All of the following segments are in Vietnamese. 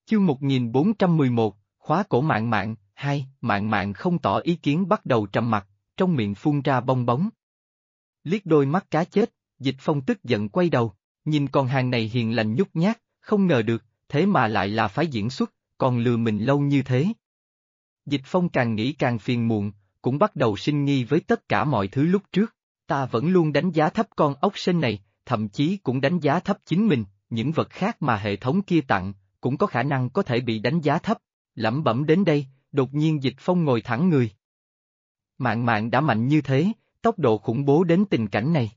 Chương 1411, khóa cổ Mạn Mạn, 2, Mạn Mạn không tỏ ý kiến bắt đầu trầm mặc, trong miệng phun ra bong bóng. Liếc đôi mắt cá chết, Dịch Phong tức giận quay đầu, nhìn con hàng này hiền lành nhút nhát, không ngờ được, thế mà lại là phái diễn xuất, còn lừa mình lâu như thế. Dịch Phong càng nghĩ càng phiền muộn, cũng bắt đầu sinh nghi với tất cả mọi thứ lúc trước. Ta vẫn luôn đánh giá thấp con ốc sên này, thậm chí cũng đánh giá thấp chính mình, những vật khác mà hệ thống kia tặng, cũng có khả năng có thể bị đánh giá thấp. Lẩm bẩm đến đây, đột nhiên Dịch Phong ngồi thẳng người. Mạn Mạn đã mạnh như thế, tốc độ khủng bố đến tình cảnh này.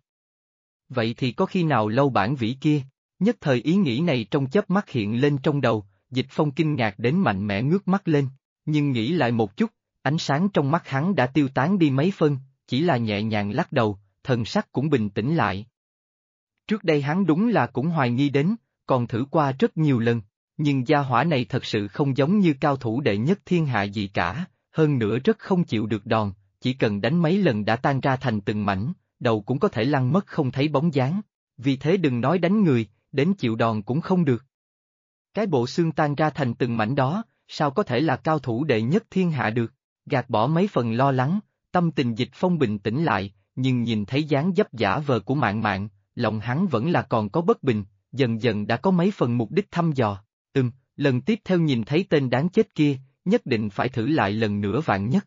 Vậy thì có khi nào Lâu Bản Vĩ kia, nhất thời ý nghĩ này trong chớp mắt hiện lên trong đầu, Dịch Phong kinh ngạc đến mạnh mẽ ngước mắt lên, nhưng nghĩ lại một chút, ánh sáng trong mắt hắn đã tiêu tán đi mấy phân, chỉ là nhẹ nhàng lắc đầu, thần sắc cũng bình tĩnh lại. Trước đây hắn đúng là cũng hoài nghi đến, còn thử qua rất nhiều lần, nhưng gia hỏa này thật sự không giống như cao thủ đệ nhất thiên hạ gì cả, hơn nữa rất không chịu được đòn, chỉ cần đánh mấy lần đã tan ra thành từng mảnh, đầu cũng có thể lăn mất không thấy bóng dáng, vì thế đừng nói đánh người, đến chịu đòn cũng không được. Cái bộ xương tan ra thành từng mảnh đó, sao có thể là cao thủ đệ nhất thiên hạ được, gạt bỏ mấy phần lo lắng, tâm tình Dịch Phong bình tĩnh lại, nhưng nhìn thấy dáng dấp giả vờ của Mạn Mạn, lòng hắn vẫn là còn có bất bình, dần dần đã có mấy phần mục đích thăm dò. Lần tiếp theo nhìn thấy tên đáng chết kia, nhất định phải thử lại lần nữa Vạn Nhất.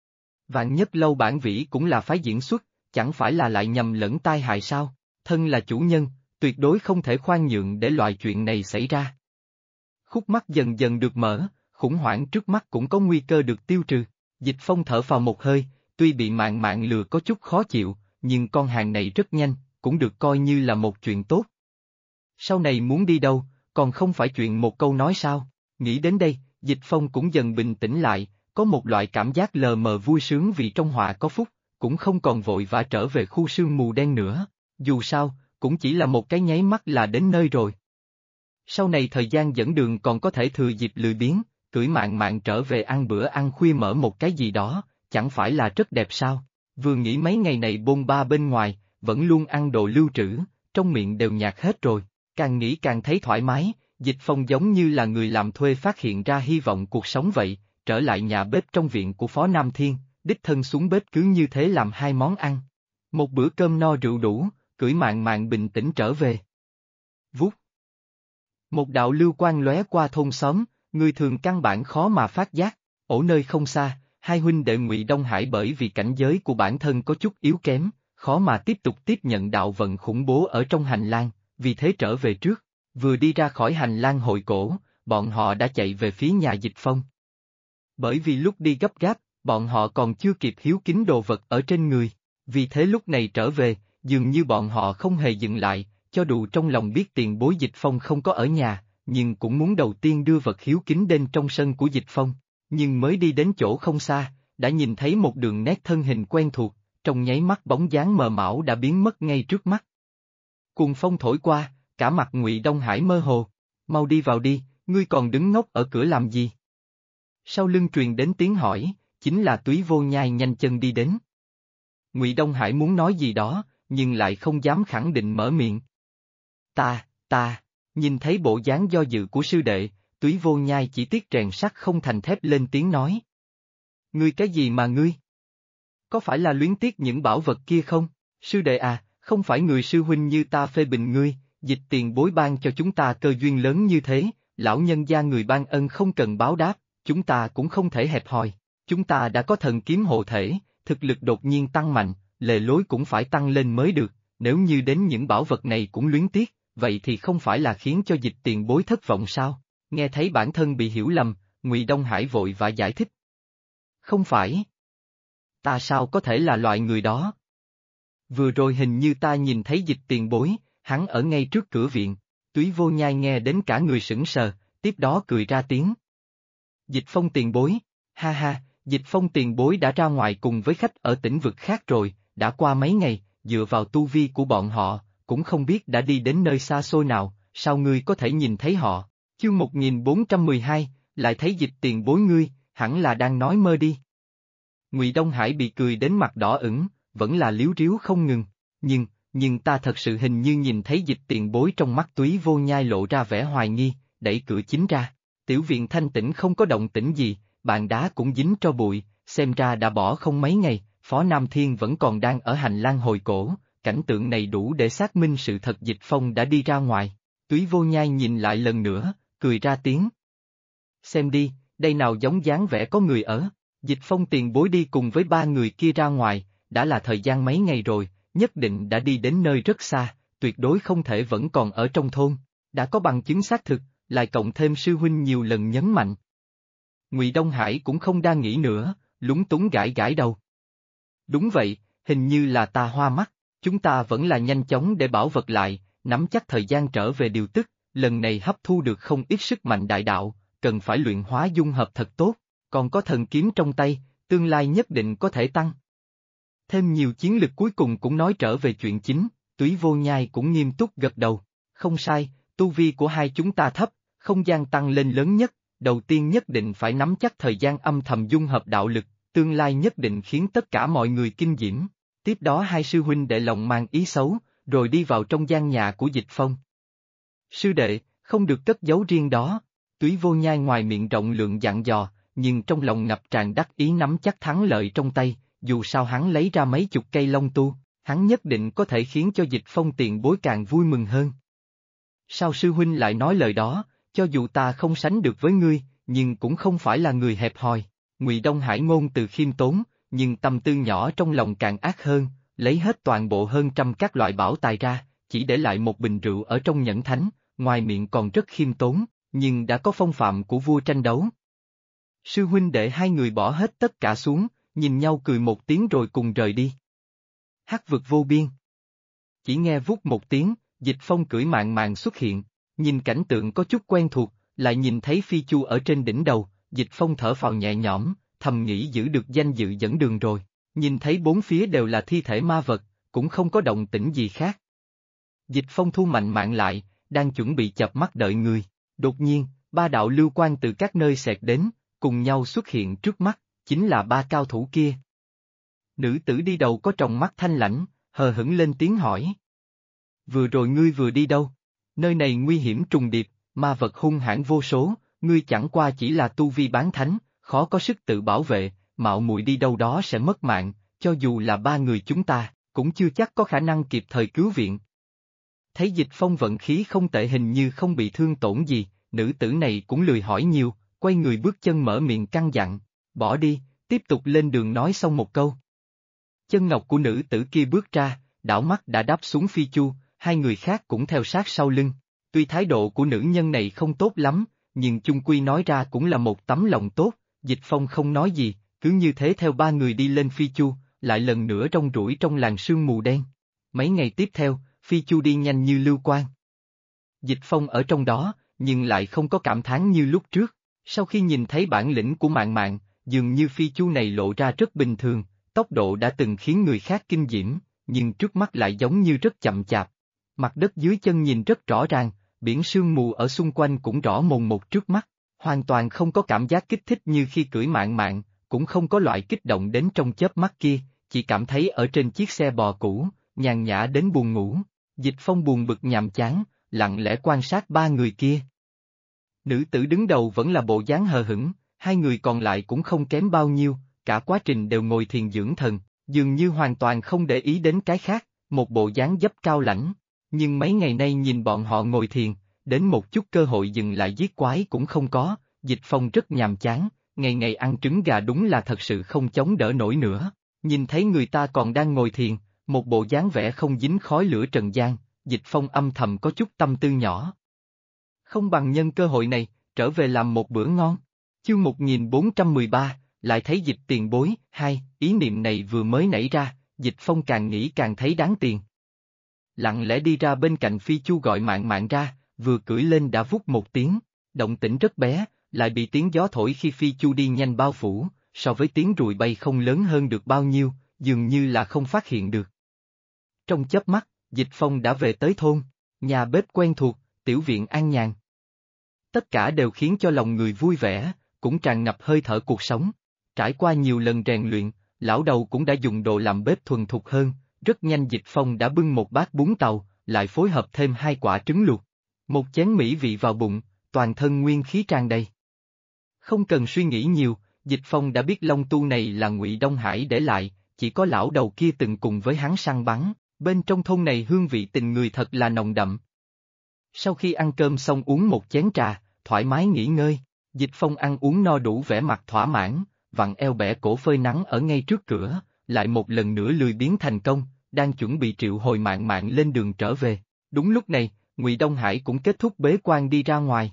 Vạn Nhất Lâu Bản Vĩ cũng là phái diễn xuất, chẳng phải là lại nhầm lẫn tai hại sao, thân là chủ nhân, tuyệt đối không thể khoan nhượng để loại chuyện này xảy ra. Khúc mắc dần dần được mở, khủng hoảng trước mắt cũng có nguy cơ được tiêu trừ, Dịch Phong thở phào một hơi, tuy bị Mạn Mạn lừa có chút khó chịu, nhưng con hàng này rất nhanh, cũng được coi như là một chuyện tốt. Sau này muốn đi đâu, còn không phải chuyện một câu nói sao, nghĩ đến đây, Dịch Phong cũng dần bình tĩnh lại, có một loại cảm giác lờ mờ vui sướng vì trong họa có phúc, cũng không còn vội vã trở về khu sương mù đen nữa, dù sao, cũng chỉ là một cái nháy mắt là đến nơi rồi. Sau này thời gian dẫn đường còn có thể thừa dịp lười biếng, cưỡi Mạn Mạn trở về ăn bữa ăn khuya mở một cái gì đó, chẳng phải là rất đẹp sao, vừa nghĩ mấy ngày này bôn ba bên ngoài, vẫn luôn ăn đồ lưu trữ, trong miệng đều nhạt hết rồi, càng nghĩ càng thấy thoải mái, Dịch Phong giống như là người làm thuê phát hiện ra hy vọng cuộc sống vậy, trở lại nhà bếp trong viện của Phó Nam Thiên, đích thân xuống bếp cứ như thế làm hai món ăn. Một bữa cơm no rượu đủ, cưỡi Mạn Mạn bình tĩnh trở về. Vút. Một đạo lưu quang lóe qua thôn xóm, người thường căn bản khó mà phát giác, ở nơi không xa, hai huynh đệ Ngụy Đông Hải bởi vì cảnh giới của bản thân có chút yếu kém, khó mà tiếp tục tiếp nhận đạo vận khủng bố ở trong hành lang, vì thế trở về trước, vừa đi ra khỏi hành lang hội cổ, bọn họ đã chạy về phía nhà Dịch Phong. Bởi vì lúc đi gấp gáp, bọn họ còn chưa kịp hiếu kính đồ vật ở trên người, vì thế lúc này trở về, dường như bọn họ không hề dừng lại, cho dù trong lòng biết tiền bối Dịch Phong không có ở nhà, nhưng cũng muốn đầu tiên đưa vật hiếu kính đến trong sân của Dịch Phong, nhưng mới đi đến chỗ không xa, đã nhìn thấy một đường nét thân hình quen thuộc, trong nháy mắt bóng dáng mờ ảo đã biến mất ngay trước mắt. Cuồng phong thổi qua, cả mặt Ngụy Đông Hải mơ hồ, mau đi vào đi, ngươi còn đứng ngốc ở cửa làm gì? Sau lưng truyền đến tiếng hỏi, chính là Túy Vô Nhai nhanh chân đi đến. Ngụy Đông Hải muốn nói gì đó, nhưng lại không dám khẳng định mở miệng. Ta, nhìn thấy bộ dáng do dự của sư đệ, Túy Vô Nhai chỉ tiếc rèn sắt không thành thép lên tiếng nói. Ngươi cái gì mà ngươi? Có phải là luyến tiếc những bảo vật kia không? Sư đệ à, không phải người sư huynh như ta phê bình ngươi, Dịch tiền bối ban cho chúng ta cơ duyên lớn như thế, lão nhân gia người ban ân không cần báo đáp, chúng ta cũng không thể hẹp hòi, chúng ta đã có thần kiếm hộ thể, thực lực đột nhiên tăng mạnh, lề lối cũng phải tăng lên mới được, nếu như đến những bảo vật này cũng luyến tiếc, vậy thì không phải là khiến cho Dịch tiền bối thất vọng sao? Nghe thấy bản thân bị hiểu lầm, Ngụy Đông Hải vội vã giải thích. Không phải. Ta sao có thể là loại người đó? Vừa rồi hình như ta nhìn thấy Dịch tiền bối, hắn ở ngay trước cửa viện, Túy Vô Nhai nghe đến cả người sững sờ, tiếp đó cười ra tiếng. Dịch Phong tiền bối, ha ha, Dịch Phong tiền bối đã ra ngoài cùng với khách ở tỉnh vực khác rồi, đã qua mấy ngày, dựa vào tu vi của bọn họ, cũng không biết đã đi đến nơi xa xôi nào, sao ngươi có thể nhìn thấy họ? Chương 1412, lại thấy Dịch tiền bối ngươi, hẳn là đang nói mơ đi. Ngụy Đông Hải bị cười đến mặt đỏ ửng, vẫn là líu ríu không ngừng, nhưng ta thật sự hình như nhìn thấy Dịch tiền bối. Trong mắt Túy Vô Nhai lộ ra vẻ hoài nghi, đẩy cửa chính ra, Tiểu viện thanh tĩnh không có động tĩnh gì, bàn đá cũng dính tro bụi, xem ra đã bỏ không mấy ngày, Phó Nam Thiên vẫn còn đang ở hành lang hồi cổ, cảnh tượng này đủ để xác minh sự thật Dịch Phong đã đi ra ngoài. Túy Vô Nhai nhìn lại lần nữa, cười ra tiếng. Xem đi, đây nào giống dáng vẻ có người ở. Dịch Phong tiền bối đi cùng với ba người kia ra ngoài, đã là thời gian mấy ngày rồi, nhất định đã đi đến nơi rất xa, tuyệt đối không thể vẫn còn ở trong thôn. Đã có bằng chứng xác thực, lại cộng thêm sư huynh nhiều lần nhấn mạnh. Ngụy Đông Hải cũng không đang nghĩ nữa, lúng túng gãi gãi đầu. Đúng vậy, hình như là ta hoa mắt, chúng ta vẫn là nhanh chóng để bảo vật lại, nắm chắc thời gian trở về điều tức, lần này hấp thu được không ít sức mạnh đại đạo, cần phải luyện hóa dung hợp thật tốt, còn có thần kiếm trong tay, tương lai nhất định có thể tăng. Thêm nhiều chiến lực cuối cùng cũng nói trở về chuyện chính, Túy Vô Nhai cũng nghiêm túc gật đầu. Không sai, tu vi của hai chúng ta thấp, không gian tăng lên lớn nhất, đầu tiên nhất định phải nắm chắc thời gian âm thầm dung hợp đạo lực, tương lai nhất định khiến tất cả mọi người kinh diễm. Tiếp đó hai sư huynh đệ lòng mang ý xấu, rồi đi vào trong gian nhà của Dịch Phong. Sư đệ, không được cất giấu riêng đó. Túy Vô Nhai ngoài miệng rộng lượng dặn dò, nhưng trong lòng ngập tràn đắc ý nắm chắc thắng lợi trong tay, dù sao hắn lấy ra mấy chục cây long tu, hắn nhất định có thể khiến cho Dịch Phong tiền bối càng vui mừng hơn. Sao sư huynh lại nói lời đó, cho dù ta không sánh được với ngươi, nhưng cũng không phải là người hẹp hòi. Ngụy Đông Hải ngôn từ khiêm tốn, nhưng tâm tư nhỏ trong lòng càng ác hơn, lấy hết toàn bộ hơn trăm các loại bảo tài ra, chỉ để lại một bình rượu ở trong nhẫn thánh, ngoài miệng còn rất khiêm tốn, nhưng đã có phong phạm của vua tranh đấu. Sư huynh đệ hai người bỏ hết tất cả xuống, nhìn nhau cười một tiếng rồi cùng rời đi. Hắc vực vô biên. Chỉ nghe vút một tiếng, Dịch Phong cưỡi mạn mạn xuất hiện, nhìn cảnh tượng có chút quen thuộc, lại nhìn thấy Phi Chu ở trên đỉnh đầu, Dịch Phong thở phào nhẹ nhõm, thầm nghĩ giữ được danh dự dẫn đường rồi, nhìn thấy bốn phía đều là thi thể ma vật, cũng không có động tĩnh gì khác. Dịch Phong thu mạnh mạn lại, đang chuẩn bị chợp mắt đợi người, đột nhiên, ba đạo lưu quang từ các nơi xẹt đến, cùng nhau xuất hiện trước mắt, chính là ba cao thủ kia. Nữ tử đi đầu có tròng mắt thanh lãnh, hờ hững lên tiếng hỏi. Vừa rồi ngươi vừa đi đâu? Nơi này nguy hiểm trùng điệp, ma vật hung hãn vô số, ngươi chẳng qua chỉ là tu vi bán thánh, khó có sức tự bảo vệ, mạo muội đi đâu đó sẽ mất mạng, cho dù là ba người chúng ta, cũng chưa chắc có khả năng kịp thời cứu viện. Thấy Dịch Phong vận khí không tệ hình như không bị thương tổn gì, nữ tử này cũng lười hỏi nhiều, quay người bước chân mở miệng căn dặn, bỏ đi, tiếp tục lên đường nói xong một câu. Chân ngọc của nữ tử kia bước ra, đảo mắt đã đáp xuống Phi Chu, hai người khác cũng theo sát sau lưng. Tuy thái độ của nữ nhân này không tốt lắm, nhưng chung quy nói ra cũng là một tấm lòng tốt, Dịch Phong không nói gì, cứ như thế theo ba người đi lên Phi Chu, lại lần nữa rong ruổi trong làn sương mù đen. Mấy ngày tiếp theo, Phi Chu đi nhanh như lưu quang. Dịch Phong ở trong đó, nhưng lại không có cảm thán như lúc trước, sau khi nhìn thấy bản lĩnh của mạn mạn, dường như Phi Chu này lộ ra rất bình thường, tốc độ đã từng khiến người khác kinh diễm, nhưng trước mắt lại giống như rất chậm chạp. Mặt đất dưới chân nhìn rất rõ ràng, biển sương mù ở xung quanh cũng rõ mồn một trước mắt, hoàn toàn không có cảm giác kích thích như khi cưỡi mạn mạn, cũng không có loại kích động đến trong chớp mắt kia, chỉ cảm thấy ở trên chiếc xe bò cũ, nhàn nhã đến buồn ngủ. Dịch Phong buồn bực nhàm chán, lặng lẽ quan sát ba người kia. Nữ tử đứng đầu vẫn là bộ dáng hờ hững, hai người còn lại cũng không kém bao nhiêu, cả quá trình đều ngồi thiền dưỡng thần, dường như hoàn toàn không để ý đến cái khác, một bộ dáng dấp cao lãnh. Nhưng mấy ngày nay nhìn bọn họ ngồi thiền, đến một chút cơ hội dừng lại giết quái cũng không có, Dịch Phong rất nhàm chán, ngày ngày ăn trứng gà đúng là thật sự không chống đỡ nổi nữa. Nhìn thấy người ta còn đang ngồi thiền, một bộ dáng vẻ không dính khói lửa trần gian, Dịch Phong âm thầm có chút tâm tư nhỏ. Không bằng nhân cơ hội này, trở về làm một bữa ngon. Chương 1413, lại thấy Dịch tiền bối, ý niệm này vừa mới nảy ra, Dịch Phong càng nghĩ càng thấy đáng tiền. Lặng lẽ đi ra bên cạnh Phi Chu gọi mạn mạn ra, vừa cưỡi lên đã vút một tiếng, động tĩnh rất bé, lại bị tiếng gió thổi khi Phi Chu đi nhanh bao phủ, so với tiếng ruồi bay không lớn hơn được bao nhiêu, dường như là không phát hiện được. Trong chớp mắt, Dịch Phong đã về tới thôn, nhà bếp quen thuộc, tiểu viện an nhàn. Tất cả đều khiến cho lòng người vui vẻ, cũng tràn ngập hơi thở cuộc sống. Trải qua nhiều lần rèn luyện, lão đầu cũng đã dùng đồ làm bếp thuần thục hơn, rất nhanh Dịch Phong đã bưng một bát bún tàu, lại phối hợp thêm 2 quả trứng luộc. Một chén mỹ vị vào bụng, toàn thân nguyên khí tràn đầy. Không cần suy nghĩ nhiều, Dịch Phong đã biết long tu này là Ngụy Đông Hải để lại, chỉ có lão đầu kia từng cùng với hắn săn bắn, bên trong thôn này hương vị tình người thật là nồng đậm. Sau khi ăn cơm xong uống một chén trà, thoải mái nghỉ ngơi, Dịch Phong ăn uống no đủ vẻ mặt thỏa mãn, vặn eo bẻ cổ phơi nắng ở ngay trước cửa, lại một lần nữa lười biếng thành công, đang chuẩn bị triệu hồi Mạn Mạn lên đường trở về. Đúng lúc này, Ngụy Đông Hải cũng kết thúc bế quan đi ra ngoài.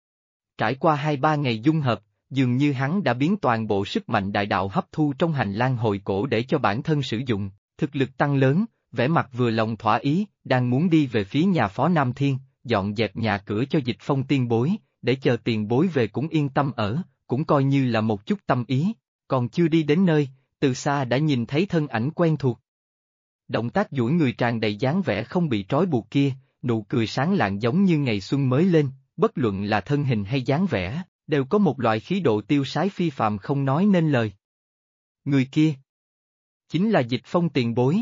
Trải qua 2-3 ngày dung hợp, dường như hắn đã biến toàn bộ sức mạnh đại đạo hấp thu trong hành lang hồi cổ để cho bản thân sử dụng, thực lực tăng lớn, vẻ mặt vừa lòng thỏa ý, đang muốn đi về phía nhà phó Nam Thiên, dọn dẹp nhà cửa cho Dịch Phong tiên bối, để chờ tiền bối về cũng yên tâm ở, cũng coi như là một chút tâm ý, còn chưa đi đến nơi, từ xa đã nhìn thấy thân ảnh quen thuộc. Động tác duỗi người tràn đầy dáng vẻ không bị trói buộc kia, nụ cười sáng lạng giống như ngày xuân mới lên, bất luận là thân hình hay dáng vẻ, đều có một loại khí độ tiêu sái phi phàm không nói nên lời. Người kia chính là Dịch Phong tiền bối.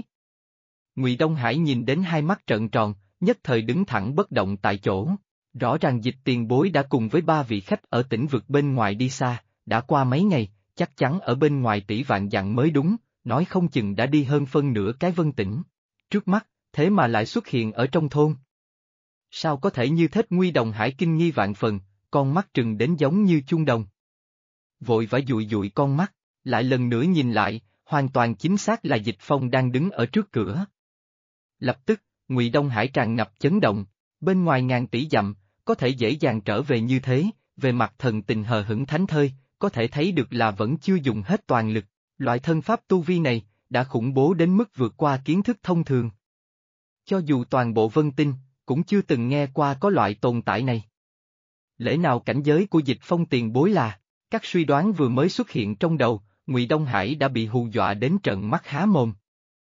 Ngụy Đông Hải nhìn đến hai mắt trợn tròn, nhất thời đứng thẳng bất động tại chỗ. Rõ ràng Dịch tiền bối đã cùng với 3 vị khách ở tỉnh vực bên ngoài đi xa, đã qua mấy ngày, chắc chắn ở bên ngoài tỷ vạn dặm mới đúng, nói không chừng đã đi hơn phân nửa cái Vân tỉnh. Trước mắt, thế mà lại xuất hiện ở trong thôn. Sao có thể như thế? Ngụy Đông Hải kinh nghi vạn phần, con mắt trừng đến giống như chuông đồng. Vội vã dụi dụi con mắt, lại lần nữa nhìn lại, hoàn toàn chính xác là Dịch Phong đang đứng ở trước cửa. Lập tức, Ngụy Đông Hải tràn ngập chấn động, bên ngoài ngàn tỷ dặm, có thể dễ dàng trở về như thế, về mặt thần tình hờ hững thánh thơi, có thể thấy được là vẫn chưa dùng hết toàn lực, loại thân pháp tu vi này, đã khủng bố đến mức vượt qua kiến thức thông thường. Cho dù toàn bộ Vân Tinh, cũng chưa từng nghe qua có loại tồn tại này. Lẽ nào cảnh giới của Dịch Phong tiền bối là, các suy đoán vừa mới xuất hiện trong đầu, Ngụy Đông Hải đã bị hù dọa đến trợn mắt há mồm.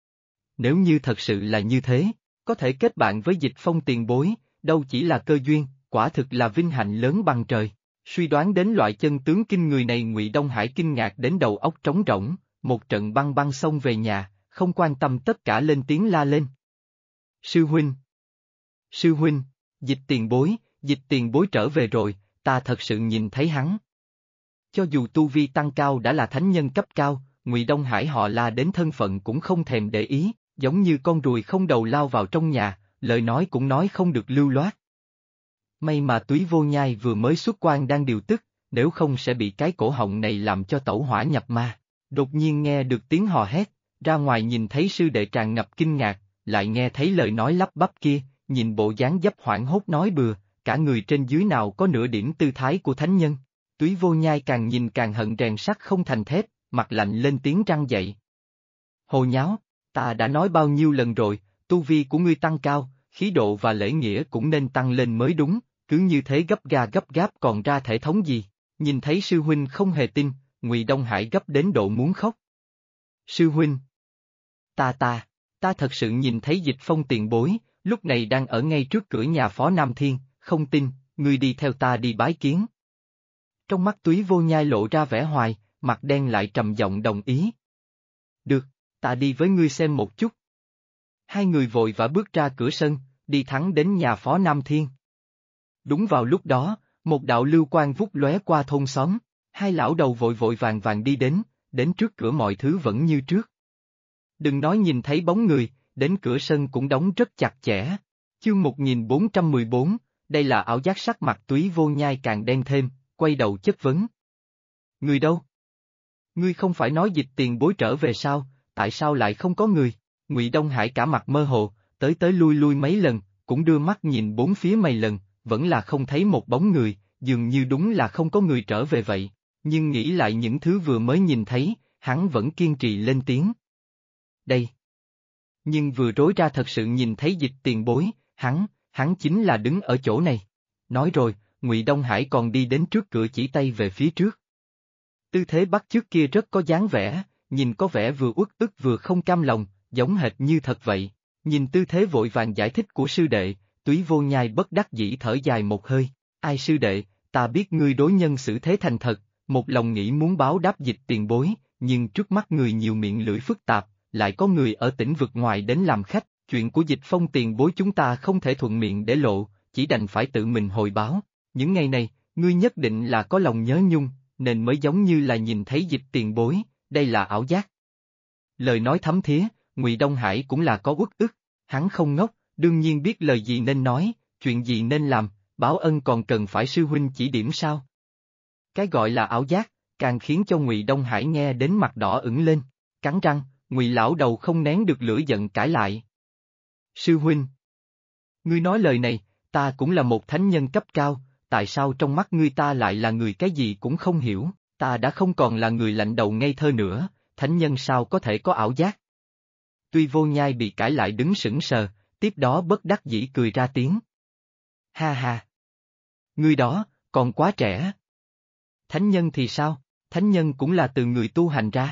Nếu như thật sự là như thế, có thể kết bạn với Dịch Phong tiền bối, đâu chỉ là cơ duyên, quả thực là vinh hạnh lớn bằng trời. Suy đoán đến loại chân tướng kinh người này, Ngụy Đông Hải kinh ngạc đến đầu óc trống rỗng, một trận băng băng xông về nhà, không quan tâm tất cả lên tiếng la lên. Sư huynh! Sư huynh! Dịch tiền bối trở về rồi, ta thật sự nhìn thấy hắn. Cho dù tu vi tăng cao đã là thánh nhân cấp cao, Ngụy Đông Hải họ la đến thân phận cũng không thèm để ý, giống như con ruồi không đầu lao vào trong nhà, lời nói cũng nói không được lưu loát. May mà Túy Vô Nhai vừa mới xuất quan đang điều tức, nếu không sẽ bị cái cổ họng này làm cho tẩu hỏa nhập ma. Đột nhiên nghe được tiếng hò hét, ra ngoài nhìn thấy sư đệ tràn ngập kinh ngạc, lại nghe thấy lời nói lắp bắp kia, nhìn bộ dáng dấp hoảng hốt nói bừa, cả người trên dưới nào có nửa điểm tư thái của thánh nhân. Túy Vô Nhai càng nhìn càng hận rèn sắt không thành thép, mặt lạnh lên tiếng răng dậy. Hồ nháo, ta đã nói bao nhiêu lần rồi, tu vi của ngươi tăng cao, khí độ và lễ nghĩa cũng nên tăng lên mới đúng, cứ như thế gấp gáp còn ra thể thống gì, nhìn thấy sư huynh không hề tin, Ngụy Đông Hải gấp đến độ muốn khóc. Sư huynh! Ta thật sự nhìn thấy Dịch Phong tiền bối, lúc này đang ở ngay trước cửa nhà phó Nam Thiên, không tin, ngươi đi theo ta đi bái kiến. Trong mắt Túy Vô Nhai lộ ra vẻ hoài, mặt đen lại trầm giọng đồng ý. Được, ta đi với ngươi xem một chút. Hai người vội vã bước ra cửa sân, đi thẳng đến nhà phó Nam Thiên. Đúng vào lúc đó, một đạo lưu quang vút lóe qua thôn xóm, hai lão đầu vội vội vàng đi đến trước cửa mọi thứ vẫn như trước. Đừng nói nhìn thấy bóng người, đến cửa sân cũng đóng rất chặt chẽ. Chương 1414, đây là ảo giác. Sắc mặt Túy Vô Nhai càng đen thêm, quay đầu chất vấn. Người đâu? Ngươi không phải nói Dịch tiền bối trở về sao, tại sao lại không có người? Ngụy Đông Hải cả mặt mơ hồ, tới lui mấy lần, cũng đưa mắt nhìn bốn phía mấy lần, vẫn là không thấy một bóng người, dường như đúng là không có người trở về vậy. Nhưng nghĩ lại những thứ vừa mới nhìn thấy, hắn vẫn kiên trì lên tiếng. Đây. Nhưng vừa rối ra thật sự nhìn thấy Dịch tiền bối, hắn chính là đứng ở chỗ này. Nói rồi, Ngụy Đông Hải còn đi đến trước cửa chỉ tay về phía trước. Tư thế bắt chước kia rất có dáng vẻ, nhìn có vẻ vừa uất ức vừa không cam lòng, giống hệt như thật vậy. Nhìn tư thế vội vàng giải thích của sư đệ, Túy Vô Nhai bất đắc dĩ thở dài một hơi. Ai sư đệ, ta biết ngươi đối nhân xử thế thành thật, một lòng nghĩ muốn báo đáp Dịch tiền bối, nhưng trước mắt người nhiều miệng lưỡi phức tạp, lại có người ở tỉnh vực ngoài đến làm khách, chuyện của Dịch Phong tiền bối chúng ta không thể thuận miệng để lộ, chỉ đành phải tự mình hồi báo. Những ngày này, ngươi nhất định là có lòng nhớ nhung, nên mới giống như là nhìn thấy Dịch tiền bối, đây là ảo giác. Lời nói thấm thía, Ngụy Đông Hải cũng là có uất ức, hắn không ngốc, đương nhiên biết lời gì nên nói, chuyện gì nên làm, báo ân còn cần phải sư huynh chỉ điểm sao. Cái gọi là ảo giác, càng khiến cho Ngụy Đông Hải nghe đến mặt đỏ ửng lên, cắn răng, Ngụy lão đầu không nén được lửa giận cãi lại. Sư huynh, ngươi nói lời này, ta cũng là một thánh nhân cấp cao, tại sao trong mắt ngươi ta lại là người cái gì cũng không hiểu, ta đã không còn là người lạnh đầu ngây thơ nữa, thánh nhân sao có thể có ảo giác. Tuy Vô Nhai bị cãi lại đứng sững sờ, tiếp đó bất đắc dĩ cười ra tiếng. Ha ha! Ngươi đó, còn quá trẻ. Thánh nhân thì sao, thánh nhân cũng là từ người tu hành ra.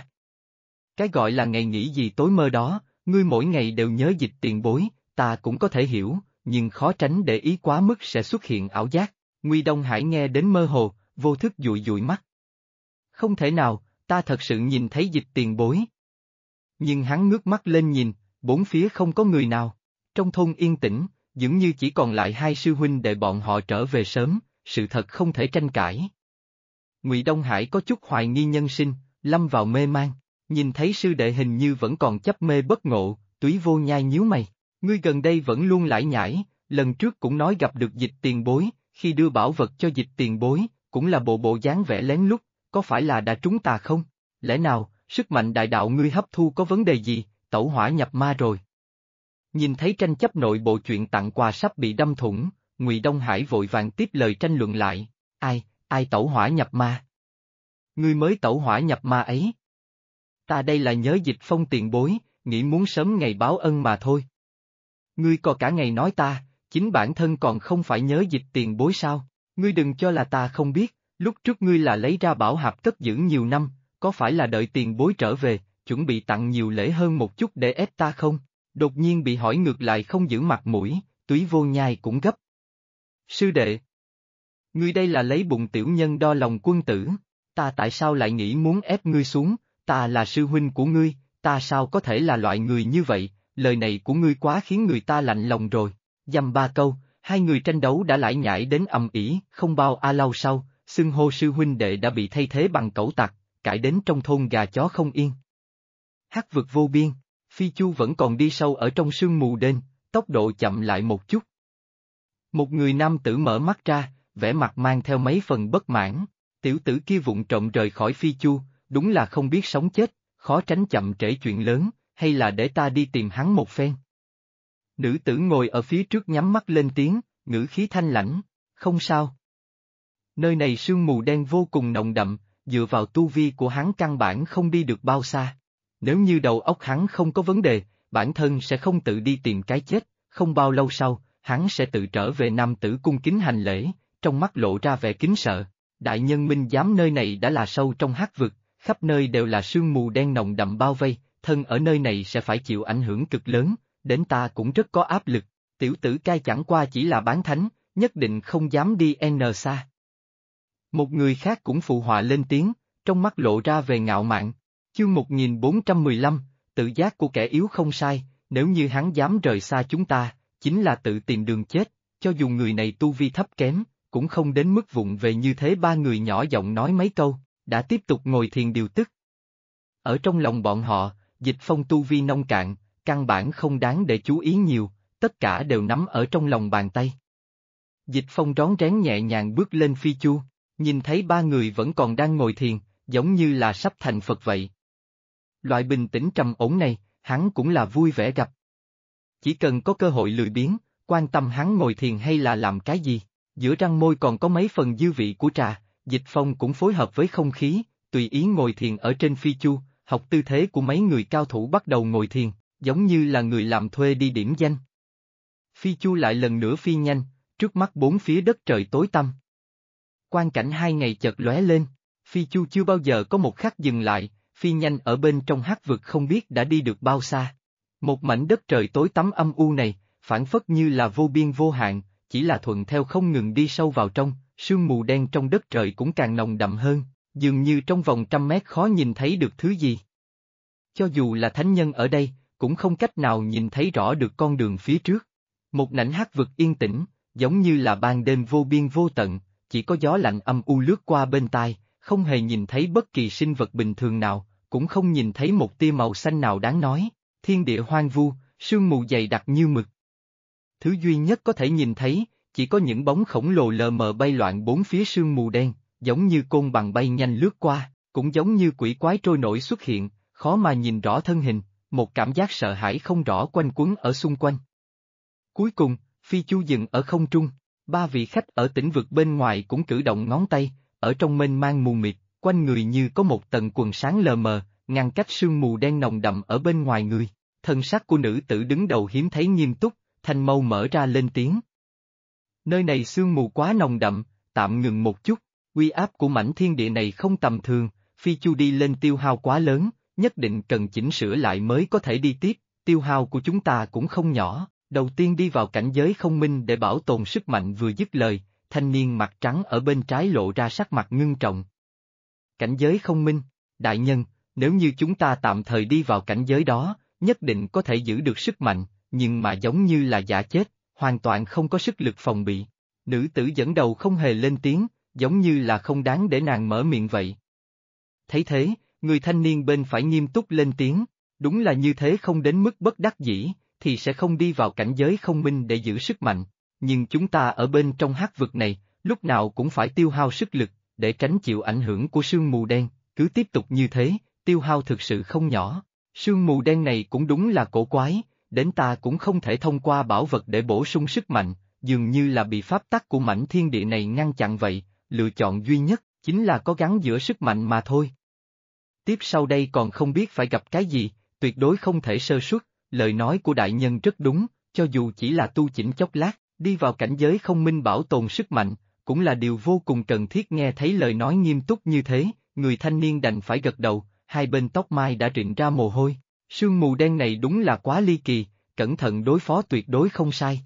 Cái gọi là ngày nghỉ gì tối mơ đó, ngươi mỗi ngày đều nhớ Dịch tiền bối, ta cũng có thể hiểu, nhưng khó tránh để ý quá mức sẽ xuất hiện ảo giác. Ngụy Đông Hải nghe đến mơ hồ, vô thức dụi dụi mắt. Không thể nào, ta thật sự nhìn thấy Dịch tiền bối. Nhưng hắn ngước mắt lên nhìn, bốn phía không có người nào. Trong thôn yên tĩnh, dường như chỉ còn lại hai sư huynh đệ bọn họ trở về sớm, sự thật không thể tranh cãi. Ngụy Đông Hải có chút hoài nghi nhân sinh, lâm vào mê man, nhìn thấy sư đệ hình như vẫn còn chấp mê bất ngộ, Túy Vô Nhai nhíu mày. Ngươi gần đây vẫn luôn lải nhải, lần trước cũng nói gặp được Dịch tiền bối, khi đưa bảo vật cho Dịch tiền bối, cũng là bộ dáng vẻ lén lút, có phải là đã trúng tà không? Lẽ nào, sức mạnh đại đạo ngươi hấp thu có vấn đề gì, tẩu hỏa nhập ma rồi? Nhìn thấy tranh chấp nội bộ chuyện tặng quà sắp bị đâm thủng, Ngụy Đông Hải vội vàng tiếp lời tranh luận lại, ai tẩu hỏa nhập ma? Ngươi mới tẩu hỏa nhập ma ấy. Ta đây là nhớ Dịch Phong tiền bối, nghĩ muốn sớm ngày báo ân mà thôi. Ngươi có cả ngày nói ta, chính bản thân còn không phải nhớ Dịch tiền bối sao, ngươi đừng cho là ta không biết, lúc trước ngươi là lấy ra bảo hạp cất giữ nhiều năm, có phải là đợi tiền bối trở về, chuẩn bị tặng nhiều lễ hơn một chút để ép ta không? Đột nhiên bị hỏi ngược lại không giữ mặt mũi, Túy Vô Nhai cũng gấp. Sư đệ, ngươi đây là lấy bụng tiểu nhân đo lòng quân tử, ta tại sao lại nghĩ muốn ép ngươi xuống, ta là sư huynh của ngươi, ta sao có thể là loại người như vậy, lời này của ngươi quá khiến người ta lạnh lòng rồi. Dăm ba câu, hai người tranh đấu đã lải nhải đến ầm ĩ, không bao a lâu sau, xưng hô sư huynh đệ đã bị thay thế bằng cẩu tặc, cãi đến trong thôn gà chó không yên. Hắc vực vô biên, Phi Chu vẫn còn đi sâu ở trong sương mù đêm, tốc độ chậm lại một chút. Một người nam tử mở mắt ra, vẻ mặt mang theo mấy phần bất mãn, tiểu tử kia vụng trộm rời khỏi Phi Chu, đúng là không biết sống chết, khó tránh chậm trễ chuyện lớn, hay là để ta đi tìm hắn một phen. Nữ tử ngồi ở phía trước nhắm mắt lên tiếng, ngữ khí thanh lãnh, không sao. Nơi này sương mù đen vô cùng nồng đậm, dựa vào tu vi của hắn căn bản không đi được bao xa. Nếu như đầu óc hắn không có vấn đề, bản thân sẽ không tự đi tìm cái chết, không bao lâu sau, hắn sẽ tự trở về. Nam tử cung kính hành lễ, trong mắt lộ ra vẻ kính sợ. Đại nhân minh giám nơi này đã là sâu trong hắc vực, khắp nơi đều là sương mù đen nồng đậm bao vây, thân ở nơi này sẽ phải chịu ảnh hưởng cực lớn, đến ta cũng rất có áp lực. Tiểu tử cai chẳng qua chỉ là bán thánh, nhất định không dám đi xa. Một người khác cũng phụ họa lên tiếng, trong mắt lộ ra về ngạo mạn. Chương 1415, tự giác của kẻ yếu không sai, nếu như hắn dám rời xa chúng ta, chính là tự tìm đường chết, cho dù người này tu vi thấp kém, cũng không đến mức vụng về như thế. Ba người nhỏ giọng nói mấy câu, đã tiếp tục ngồi thiền điều tức. Ở trong lòng bọn họ, Dịch Phong tu vi nông cạn, căn bản không đáng để chú ý nhiều, tất cả đều nắm ở trong lòng bàn tay. Dịch Phong rón rén nhẹ nhàng bước lên Phi Chu, nhìn thấy ba người vẫn còn đang ngồi thiền, giống như là sắp thành Phật vậy. Loại bình tĩnh trầm ổn này, hắn cũng là vui vẻ gặp. Chỉ cần có cơ hội lười biếng, quan tâm hắn ngồi thiền hay là làm cái gì, giữa răng môi còn có mấy phần dư vị của trà, Dịch Phong cũng phối hợp với không khí, tùy ý ngồi thiền ở trên Phi Chu, học tư thế của mấy người cao thủ bắt đầu ngồi thiền, giống như là người làm thuê đi điểm danh. Phi Chu lại lần nữa phi nhanh, trước mắt bốn phía đất trời tối tăm. Quang cảnh hai ngày chợt lóe lên, Phi Chu chưa bao giờ có một khắc dừng lại, phi nhanh ở bên trong hắc vực không biết đã đi được bao xa. Một mảnh đất trời tối tăm âm u này, phảng phất như là vô biên vô hạn, chỉ là thuận theo không ngừng đi sâu vào trong, sương mù đen trong đất trời cũng càng nồng đậm hơn, dường như trong vòng 100 mét khó nhìn thấy được thứ gì. Cho dù là thánh nhân ở đây, cũng không cách nào nhìn thấy rõ được con đường phía trước. Một mảnh hắc vực yên tĩnh, giống như là ban đêm vô biên vô tận, chỉ có gió lạnh âm u lướt qua bên tai, không hề nhìn thấy bất kỳ sinh vật bình thường nào, cũng không nhìn thấy một tia màu xanh nào đáng nói, thiên địa hoang vu, sương mù dày đặc như mực. Thứ duy nhất có thể nhìn thấy, chỉ có những bóng khổng lồ lờ mờ bay loạn bốn phía sương mù đen, giống như côn bằng bay nhanh lướt qua, cũng giống như quỷ quái trôi nổi xuất hiện, khó mà nhìn rõ thân hình, một cảm giác sợ hãi không rõ quanh quẩn ở xung quanh. Cuối cùng, Phi Chu dừng ở không trung, ba vị khách ở tỉnh vực bên ngoài cũng cử động ngón tay, ở trong mênh mang mù mịt, quanh người như có một tầng quần sáng lờ mờ, ngăn cách sương mù đen nồng đậm ở bên ngoài người. Thân sắc của nữ tử đứng đầu hiếm thấy nghiêm túc, thanh mâu mở ra lên tiếng. Nơi này sương mù quá nồng đậm, tạm ngừng một chút, uy áp của mảnh thiên địa này không tầm thường, Phi Chu đi lên tiêu hao quá lớn, nhất định cần chỉnh sửa lại mới có thể đi tiếp, tiêu hao của chúng ta cũng không nhỏ, đầu tiên đi vào cảnh giới không minh để bảo tồn sức mạnh. Vừa dứt lời, thanh niên mặt trắng ở bên trái lộ ra sắc mặt ngưng trọng. Cảnh giới không minh, đại nhân, nếu như chúng ta tạm thời đi vào cảnh giới đó, nhất định có thể giữ được sức mạnh, nhưng mà giống như là giả chết, hoàn toàn không có sức lực phòng bị. Nữ tử dẫn đầu không hề lên tiếng, giống như là không đáng để nàng mở miệng vậy. Thấy thế, người thanh niên bên phải nghiêm túc lên tiếng, đúng là như thế, không đến mức bất đắc dĩ, thì sẽ không đi vào cảnh giới không minh để giữ sức mạnh, nhưng chúng ta ở bên trong hắc vực này, lúc nào cũng phải tiêu hao sức lực, để tránh chịu ảnh hưởng của sương mù đen, cứ tiếp tục như thế, tiêu hao thực sự không nhỏ. Sương mù đen này cũng đúng là cổ quái, đến ta cũng không thể thông qua bảo vật để bổ sung sức mạnh, dường như là bị pháp tắc của mảnh thiên địa này ngăn chặn vậy, lựa chọn duy nhất, chính là có gắn giữa sức mạnh mà thôi. Tiếp sau đây còn không biết phải gặp cái gì, tuyệt đối không thể sơ suất, lời nói của đại nhân rất đúng, cho dù chỉ là tu chỉnh chốc lát, đi vào cảnh giới không minh bảo tồn sức mạnh, cũng là điều vô cùng cần thiết. Nghe thấy lời nói nghiêm túc như thế, người thanh niên đành phải gật đầu, hai bên tóc mai đã rịn ra mồ hôi, sương mù đen này đúng là quá ly kỳ, cẩn thận đối phó tuyệt đối không sai.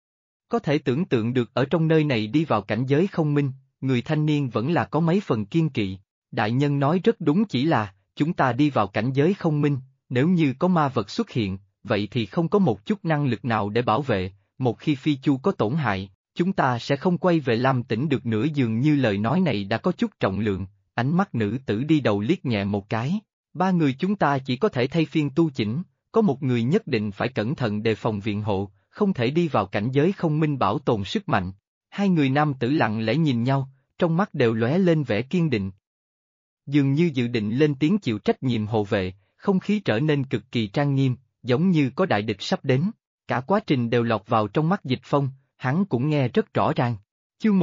Có thể tưởng tượng được ở trong nơi này đi vào cảnh giới không minh, người thanh niên vẫn là có mấy phần kiên kỵ, đại nhân nói rất đúng, chỉ là, chúng ta đi vào cảnh giới không minh, nếu như có ma vật xuất hiện, vậy thì không có một chút năng lực nào để bảo vệ, một khi Phi Chu có tổn hại, chúng ta sẽ không quay về Lam Tỉnh được nữa. Dường như lời nói này đã có chút trọng lượng, ánh mắt nữ tử đi đầu liếc nhẹ một cái, ba người chúng ta chỉ có thể thay phiên tu chỉnh, có một người nhất định phải cẩn thận đề phòng viện hộ, không thể đi vào cảnh giới không minh bảo tồn sức mạnh. Hai người nam tử lặng lẽ nhìn nhau, trong mắt đều lóe lên vẻ kiên định. Dường như dự định lên tiếng chịu trách nhiệm hộ vệ, không khí trở nên cực kỳ trang nghiêm, giống như có đại địch sắp đến. Cả quá trình đều lọt vào trong mắt Dịch Phong, hắn cũng nghe rất rõ ràng. Chương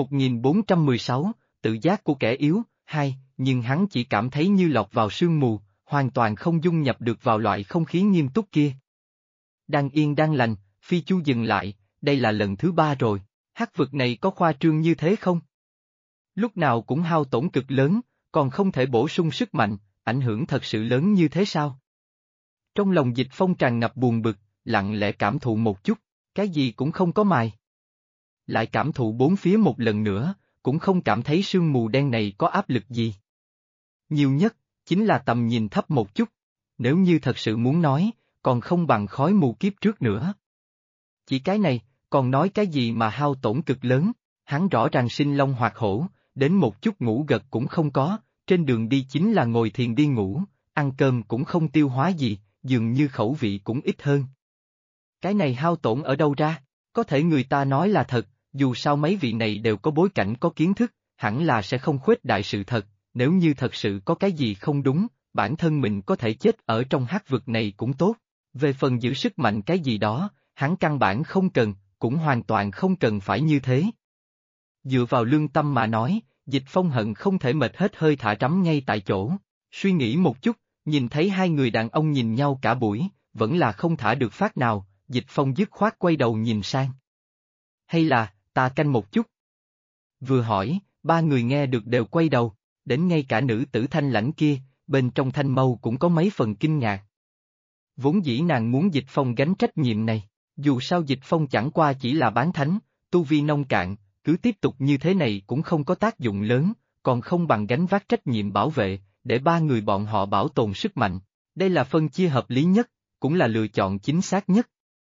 1416, tự giác của kẻ yếu, 2, nhưng hắn chỉ cảm thấy như lọt vào sương mù, hoàn toàn không dung nhập được vào loại không khí nghiêm túc kia. Đang yên đang lành, Phi Chu dừng lại, đây là lần thứ 3 rồi, hắc vực này có khoa trương như thế không? Lúc nào cũng hao tổn cực lớn, còn không thể bổ sung sức mạnh, ảnh hưởng thật sự lớn như thế sao? Trong lòng Dịch Phong tràn ngập buồn bực, lặng lẽ cảm thụ một chút, cái gì cũng không có mài. Lại cảm thụ bốn phía một lần nữa, cũng không cảm thấy sương mù đen này có áp lực gì. Nhiều nhất, chính là tầm nhìn thấp một chút, nếu như thật sự muốn nói, còn không bằng khói mù kiếp trước nữa. Chỉ cái này, còn nói cái gì mà hao tổn cực lớn, hắn rõ ràng sinh long hoạt hổ, đến một chút ngủ gật cũng không có, trên đường đi chính là ngồi thiền đi ngủ, ăn cơm cũng không tiêu hóa gì, dường như khẩu vị cũng ít hơn. Cái này hao tổn ở đâu ra? Có thể người ta nói là thật, dù sao mấy vị này đều có bối cảnh có kiến thức, hẳn là sẽ không khuếch đại sự thật, nếu như thật sự có cái gì không đúng, bản thân mình có thể chết ở trong hắc vực này cũng tốt. Về phần giữ sức mạnh cái gì đó, hắn căn bản không cần, cũng hoàn toàn không cần phải như thế. Dựa vào lương tâm mà nói, Dịch Phong hận không thể mệt hết hơi thả rắm ngay tại chỗ, suy nghĩ một chút, nhìn thấy hai người đàn ông nhìn nhau cả buổi, vẫn là không thả được phát nào, Dịch Phong dứt khoát quay đầu nhìn sang. Hay là, ta canh một chút? Vừa hỏi, ba người nghe được đều quay đầu, đến ngay cả nữ tử thanh lãnh kia, bên trong thanh mâu cũng có mấy phần kinh ngạc. Vốn dĩ nàng muốn Dịch Phong gánh trách nhiệm này, dù sao Dịch Phong chẳng qua chỉ là bán thánh, tu vi nông cạn, cứ tiếp tục như thế này cũng không có tác dụng lớn, còn không bằng gánh vác trách nhiệm bảo vệ, để ba người bọn họ bảo tồn sức mạnh. Đây là phân chia hợp lý nhất, cũng là lựa chọn chính xác nhất.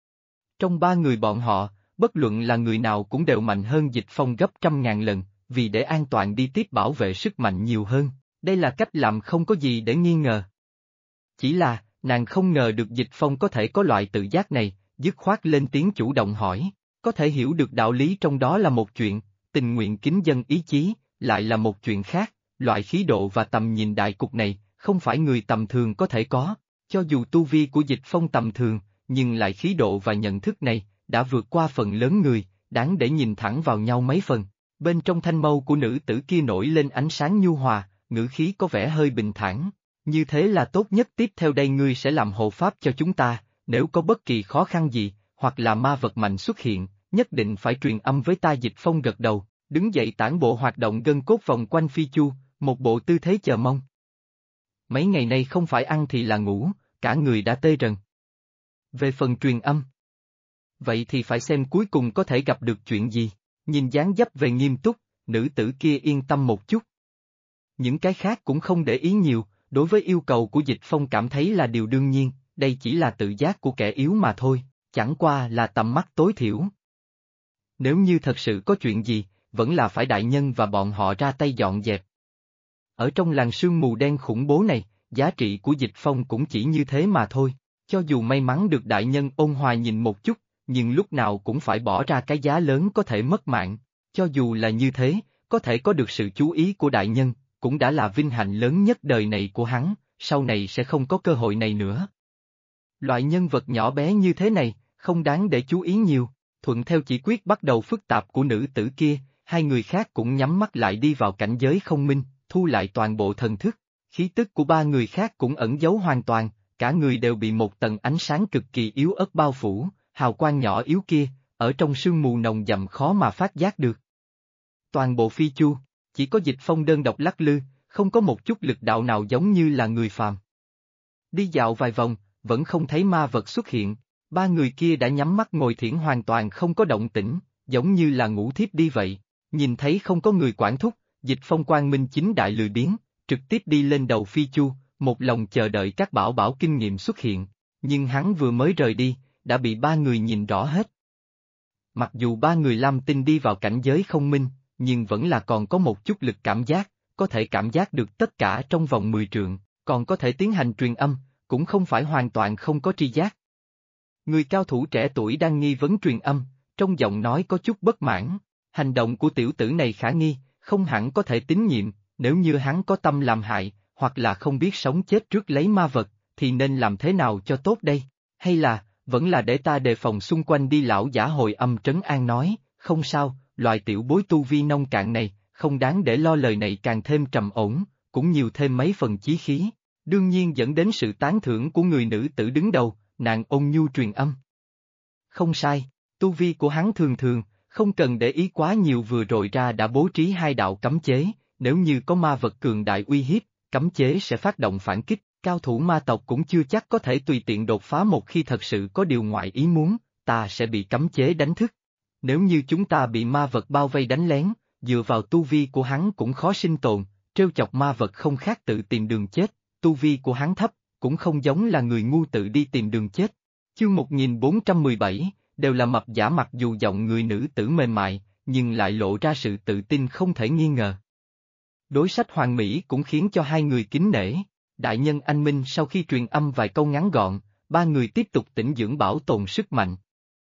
Trong ba người bọn họ, bất luận là người nào cũng đều mạnh hơn Dịch Phong gấp trăm ngàn lần, vì để an toàn đi tiếp bảo vệ sức mạnh nhiều hơn, Đây là cách làm không có gì để nghi ngờ. Chỉ là, nàng không ngờ được Dịch Phong có thể có loại tự giác này, dứt khoát lên tiếng chủ động hỏi, có thể hiểu được đạo lý trong đó là một chuyện, tình nguyện kính dân ý chí, lại là một chuyện khác, loại khí độ và tầm nhìn đại cục này, không phải người tầm thường có thể có, cho dù tu vi của Dịch Phong tầm thường, nhưng lại khí độ và nhận thức này, đã vượt qua phần lớn người, đáng để nhìn thẳng vào nhau mấy phần. Bên trong thanh mâu của nữ tử kia nổi lên ánh sáng nhu hòa, ngữ khí có vẻ hơi bình thản. Như thế là tốt nhất, tiếp theo đây ngươi sẽ làm hộ pháp cho chúng ta, nếu có bất kỳ khó khăn gì, hoặc là ma vật mạnh xuất hiện, nhất định phải truyền âm với ta. Dịch Phong gật đầu, đứng dậy tản bộ hoạt động gân cốt vòng quanh Phi Chu, một bộ tư thế chờ mong. Mấy ngày nay không phải ăn thì là ngủ, cả người đã tê rần. Về phần truyền âm, vậy thì phải xem cuối cùng có thể gặp được chuyện gì, nhìn dáng dấp về nghiêm túc, nữ tử kia yên tâm một chút. Những cái khác cũng không để ý nhiều, đối với yêu cầu của Dịch Phong cảm thấy là điều đương nhiên, đây chỉ là tự giác của kẻ yếu mà thôi, chẳng qua là tầm mắt tối thiểu. Nếu như thật sự có chuyện gì, vẫn là phải đại nhân và bọn họ ra tay dọn dẹp. Ở trong làn sương mù đen khủng bố này, giá trị của Dịch Phong cũng chỉ như thế mà thôi, cho dù may mắn được đại nhân ôn hòa nhìn một chút, nhưng lúc nào cũng phải bỏ ra cái giá lớn có thể mất mạng, cho dù là như thế, có thể có được sự chú ý của đại nhân, cũng đã là vinh hạnh lớn nhất đời này của hắn, sau này sẽ không có cơ hội này nữa. Loại nhân vật nhỏ bé như thế này, không đáng để chú ý nhiều, thuận theo chỉ quyết bắt đầu phức tạp của nữ tử kia, hai người khác cũng nhắm mắt lại đi vào cảnh giới không minh, thu lại toàn bộ thần thức, khí tức của ba người khác cũng ẩn giấu hoàn toàn, cả người đều bị một tầng ánh sáng cực kỳ yếu ớt bao phủ, hào quang nhỏ yếu kia, ở trong sương mù nồng đậm khó mà phát giác được. Toàn bộ Phi Chu, chỉ có Dịch Phong đơn độc lắc lư, không có một chút lực đạo nào giống như là người phàm. Đi dạo vài vòng, vẫn không thấy ma vật xuất hiện, ba người kia đã nhắm mắt ngồi thiển hoàn toàn không có động tĩnh, giống như là ngủ thiếp đi vậy, nhìn thấy không có người quản thúc, Dịch Phong quang minh chính đại lười biếng, trực tiếp đi lên đầu Phi Chu, một lòng chờ đợi các bảo bảo kinh nghiệm xuất hiện, nhưng hắn vừa mới rời đi, đã bị ba người nhìn rõ hết. Mặc dù ba người Lam Tinh đi vào cảnh giới không minh, nhưng vẫn là còn có một chút lực cảm giác, có thể cảm giác được tất cả trong vòng 10 trượng, còn có thể tiến hành truyền âm, cũng không phải hoàn toàn không có tri giác. Người cao thủ trẻ tuổi đang nghi vấn truyền âm, trong giọng nói có chút bất mãn, hành động của tiểu tử này khả nghi, không hẳn có thể tín nhiệm, nếu như hắn có tâm làm hại, hoặc là không biết sống chết trước lấy ma vật, thì nên làm thế nào cho tốt đây, hay là, vẫn là để ta đề phòng xung quanh đi. Lão giả hồi âm trấn an nói, không sao, loại tiểu bối tu vi nông cạn này, không đáng để lo. Lời này càng thêm trầm ổn, cũng nhiều thêm mấy phần chí khí, đương nhiên dẫn đến sự tán thưởng của người nữ tử đứng đầu, nàng ôn nhu truyền âm. Không sai, tu vi của hắn thường thường, không cần để ý quá nhiều, vừa rồi ra đã bố trí hai đạo cấm chế, nếu như có ma vật cường đại uy hiếp, cấm chế sẽ phát động phản kích, cao thủ ma tộc cũng chưa chắc có thể tùy tiện đột phá. Một khi thật sự có điều ngoại ý muốn, ta sẽ bị cấm chế đánh thức. Nếu như chúng ta bị ma vật bao vây đánh lén, dựa vào tu vi của hắn cũng khó sinh tồn, trêu chọc ma vật không khác tự tìm đường chết, tu vi của hắn thấp, cũng không giống là người ngu tự đi tìm đường chết. Chương 1417, đều là mập giả. Mặc dù giọng người nữ tử mềm mại, nhưng lại lộ ra sự tự tin không thể nghi ngờ. Đối sách hoàn mỹ cũng khiến cho hai người kính nể. Đại nhân anh minh. Sau khi truyền âm vài câu ngắn gọn, ba người tiếp tục tĩnh dưỡng bảo tồn sức mạnh.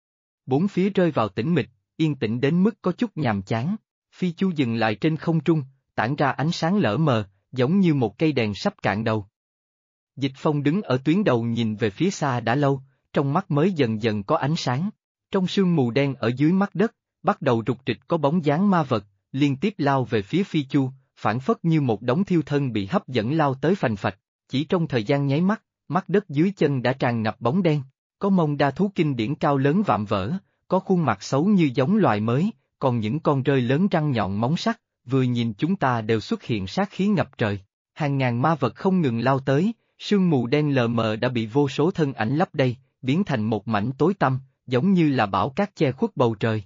Bốn phía rơi vào tĩnh mịch, yên tĩnh đến mức có chút nhàm chán. Phi Chu dừng lại trên không trung, tản ra ánh sáng lờ mờ, giống như một cây đèn sắp cạn đầu. Dịch Phong đứng ở tuyến đầu nhìn về phía xa đã lâu, trong mắt mới dần dần có ánh sáng. Trong sương mù đen ở dưới mắt đất, bắt đầu rục rịch có bóng dáng ma vật, liên tiếp lao về phía Phi Chu, phản phất như một đống thiêu thân bị hấp dẫn lao tới phành phạch. Chỉ trong thời gian nháy mắt, mắt đất dưới chân đã tràn ngập bóng đen. Có mông đa thú kinh điển cao lớn vạm vỡ, có khuôn mặt xấu như giống loài mới, còn những con rơi lớn răng nhọn móng sắc, vừa nhìn chúng ta đều xuất hiện sát khí ngập trời. Hàng ngàn ma vật không ngừng lao tới, sương mù đen lờ mờ đã bị vô số thân ảnh lấp đầy, biến thành một mảnh tối tăm, giống như là bão cát che khuất bầu trời.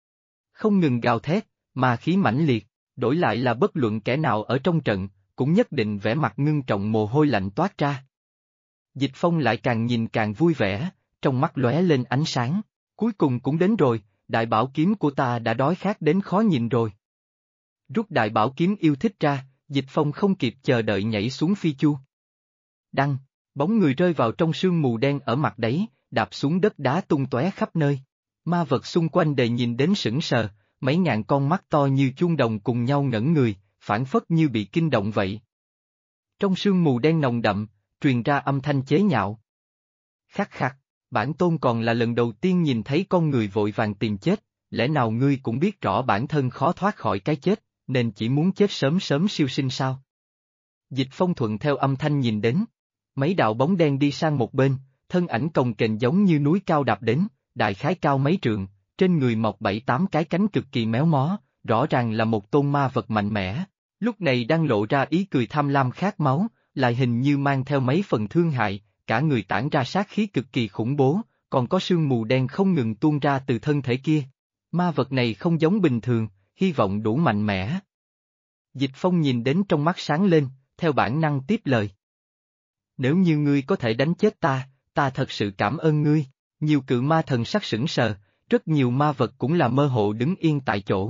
Không ngừng gào thét, ma khí mãnh liệt, đổi lại là bất luận kẻ nào ở trong trận, cũng nhất định vẻ mặt ngưng trọng, mồ hôi lạnh toát ra. Dịch Phong lại càng nhìn càng vui vẻ, trong mắt lóe lên ánh sáng, cuối cùng cũng đến rồi, đại bảo kiếm của ta đã đói khát đến khó nhìn rồi. Rút đại bảo kiếm yêu thích ra, Dịch Phong không kịp chờ đợi nhảy xuống phi chu. Đăng, bóng người rơi vào trong sương mù đen ở mặt đấy, đạp xuống đất đá tung tóe khắp nơi. Ma vật xung quanh đều nhìn đến sững sờ, mấy ngàn con mắt to như chuông đồng cùng nhau ngẩn người, phảng phất như bị kinh động vậy. Trong sương mù đen nồng đậm, truyền ra âm thanh chế nhạo. Khắc khắc, bản tôn còn là lần đầu tiên nhìn thấy con người vội vàng tìm chết, lẽ nào ngươi cũng biết rõ bản thân khó thoát khỏi cái chết, nên chỉ muốn chết sớm sớm siêu sinh sao? Dịch Phong thuận theo âm thanh nhìn đến. Mấy đạo bóng đen đi sang một bên, thân ảnh cồng kềnh giống như núi cao đạp đến, đại khái cao mấy trượng, trên người mọc 7-8 cái cánh cực kỳ méo mó, rõ ràng là một tôn ma vật mạnh mẽ. Lúc này đang lộ ra ý cười tham lam khát máu, lại hình như mang theo mấy phần thương hại, cả người tản ra sát khí cực kỳ khủng bố, còn có sương mù đen không ngừng tuôn ra từ thân thể kia. Ma vật này không giống bình thường, hy vọng đủ mạnh mẽ. Dịch Phong nhìn đến trong mắt sáng lên, theo bản năng tiếp lời. Nếu như ngươi có thể đánh chết ta, ta thật sự cảm ơn ngươi. Nhiều cự ma thần sắc sững sờ, rất nhiều ma vật cũng là mơ hồ đứng yên tại chỗ.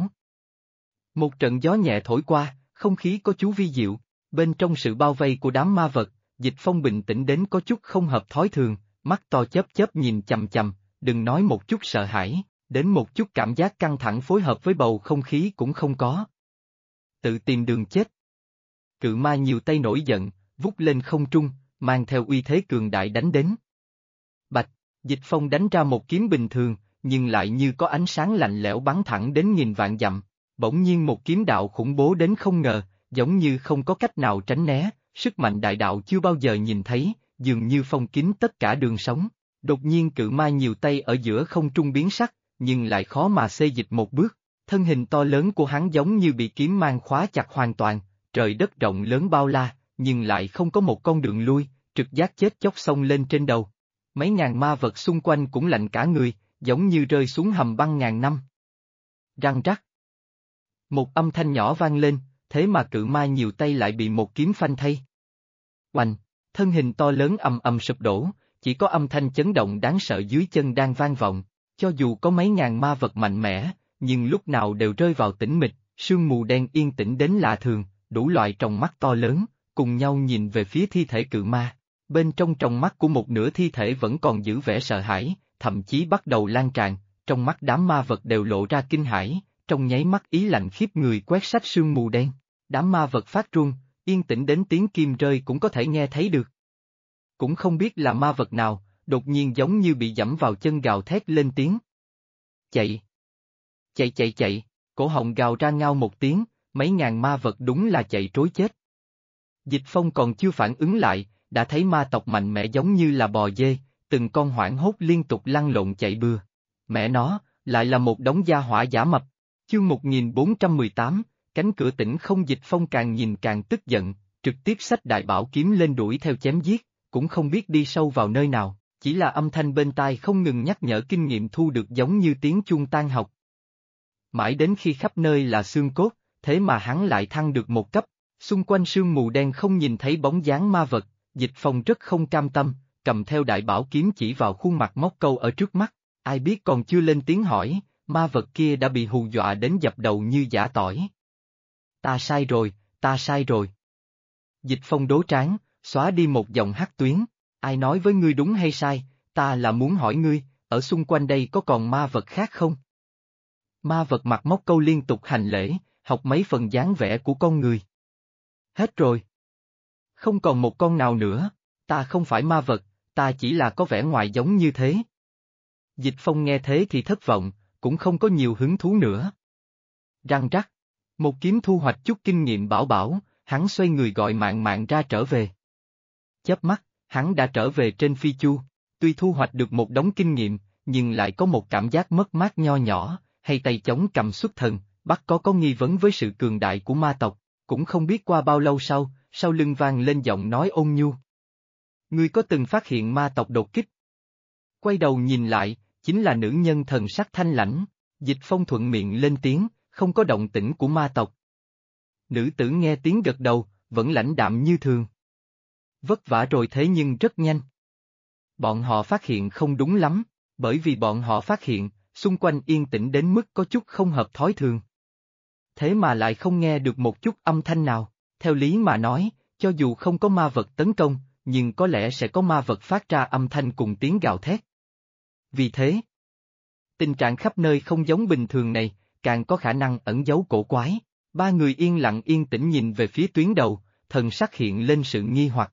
Một trận gió nhẹ thổi qua, không khí có chút vi diệu, bên trong sự bao vây của đám ma vật, Dịch Phong bình tĩnh đến có chút không hợp thói thường, mắt to chớp chớp nhìn chằm chằm, đừng nói một chút sợ hãi, đến một chút cảm giác căng thẳng phối hợp với bầu không khí cũng không có. Tự tìm đường chết. Cự ma nhiều tay nổi giận, vút lên không trung, mang theo uy thế cường đại đánh đến. Bạch, Dịch Phong đánh ra một kiếm bình thường, nhưng lại như có ánh sáng lạnh lẽo bắn thẳng đến nghìn vạn dặm. Bỗng nhiên một kiếm đạo khủng bố đến không ngờ, giống như không có cách nào tránh né, sức mạnh đại đạo chưa bao giờ nhìn thấy, dường như phong kín tất cả đường sống. Đột nhiên cự ma nhiều tay ở giữa không trung biến sắc, nhưng lại khó mà xê dịch một bước. Thân hình to lớn của hắn giống như bị kiếm mang khóa chặt hoàn toàn, trời đất rộng lớn bao la, nhưng lại không có một con đường lui, trực giác chết chóc xông lên trên đầu. Mấy ngàn ma vật xung quanh cũng lạnh cả người, giống như rơi xuống hầm băng ngàn năm. Răng rắc. Một âm thanh nhỏ vang lên, thế mà cự ma nhiều tay lại bị một kiếm phanh thay. Oanh, thân hình to lớn ầm ầm sụp đổ, chỉ có âm thanh chấn động đáng sợ dưới chân đang vang vọng, cho dù có mấy ngàn ma vật mạnh mẽ, nhưng lúc nào đều rơi vào tĩnh mịch, sương mù đen yên tĩnh đến lạ thường, đủ loại tròng mắt to lớn, cùng nhau nhìn về phía thi thể cự ma. Bên trong tròng mắt của một nửa thi thể vẫn còn giữ vẻ sợ hãi, thậm chí bắt đầu lan tràn, trong mắt đám ma vật đều lộ ra kinh hãi, trong nháy mắt ý lạnh khiếp người quét sạch sương mù đen. Đám ma vật phát run, yên tĩnh đến tiếng kim rơi cũng có thể nghe thấy được. Cũng không biết là ma vật nào, đột nhiên giống như bị giẫm vào chân gào thét lên tiếng. Chạy! Chạy chạy chạy, cổ họng gào ra ngao một tiếng, mấy ngàn ma vật đúng là chạy trối chết. Dịch Phong còn chưa phản ứng lại, đã thấy ma tộc mạnh mẽ giống như là bò dê, từng con hoảng hốt liên tục lăn lộn chạy bừa. Mẹ nó, lại là một đống gia hỏa giả mập. Chương 1418, cánh cửa tỉnh không. Dịch Phong càng nhìn càng tức giận, trực tiếp xách đại bảo kiếm lên đuổi theo chém giết, cũng không biết đi sâu vào nơi nào, chỉ là âm thanh bên tai không ngừng nhắc nhở kinh nghiệm thu được giống như tiếng chuông tan học. Mãi đến khi khắp nơi là xương cốt, thế mà hắn lại thăng được một cấp, xung quanh sương mù đen không nhìn thấy bóng dáng ma vật, Dịch Phong rất không cam tâm, cầm theo đại bảo kiếm chỉ vào khuôn mặt móc câu ở trước mắt, ai biết còn chưa lên tiếng hỏi, ma vật kia đã bị hù dọa đến dập đầu như giã tỏi. Ta sai rồi, ta sai rồi. Dịch Phong đố trán, xóa đi một dòng hắc tuyến, ai nói với ngươi đúng hay sai, ta là muốn hỏi ngươi, ở xung quanh đây có còn ma vật khác không? Ma vật mặt móc câu liên tục hành lễ, học mấy phần dáng vẻ của con người. Hết rồi. Không còn một con nào nữa, ta không phải ma vật, ta chỉ là có vẻ ngoài giống như thế. Dịch Phong nghe thế thì thất vọng, cũng không có nhiều hứng thú nữa. Răng rắc, một kiếm thu hoạch chút kinh nghiệm bảo bảo, hắn xoay người gọi Mạn Mạn ra trở về. Chớp mắt, hắn đã trở về trên phi chu, tuy thu hoạch được một đống kinh nghiệm, nhưng lại có một cảm giác mất mát nho nhỏ, hay tay chống cầm xuất thần, bắt có nghi vấn với sự cường đại của ma tộc, cũng không biết qua bao lâu sau lưng vang lên giọng nói ôn nhu. Ngươi có từng phát hiện ma tộc đột kích? Quay đầu nhìn lại, chính là nữ nhân thần sắc thanh lãnh, Dịch Phong thuận miệng lên tiếng, không có động tĩnh của ma tộc. Nữ tử nghe tiếng gật đầu, vẫn lãnh đạm như thường. Vất vả rồi thế nhưng rất nhanh. Bọn họ phát hiện không đúng lắm, bởi vì bọn họ phát hiện, xung quanh yên tĩnh đến mức có chút không hợp thói thường. Thế mà lại không nghe được một chút âm thanh nào, Theo lý mà nói, cho dù không có ma vật tấn công, nhưng có lẽ sẽ có ma vật phát ra âm thanh cùng tiếng gào thét. Vì thế, tình trạng khắp nơi không giống bình thường này, càng có khả năng ẩn giấu cổ quái. Ba người yên lặng yên tĩnh nhìn về phía tuyến đầu, thần sắc hiện lên sự nghi hoặc.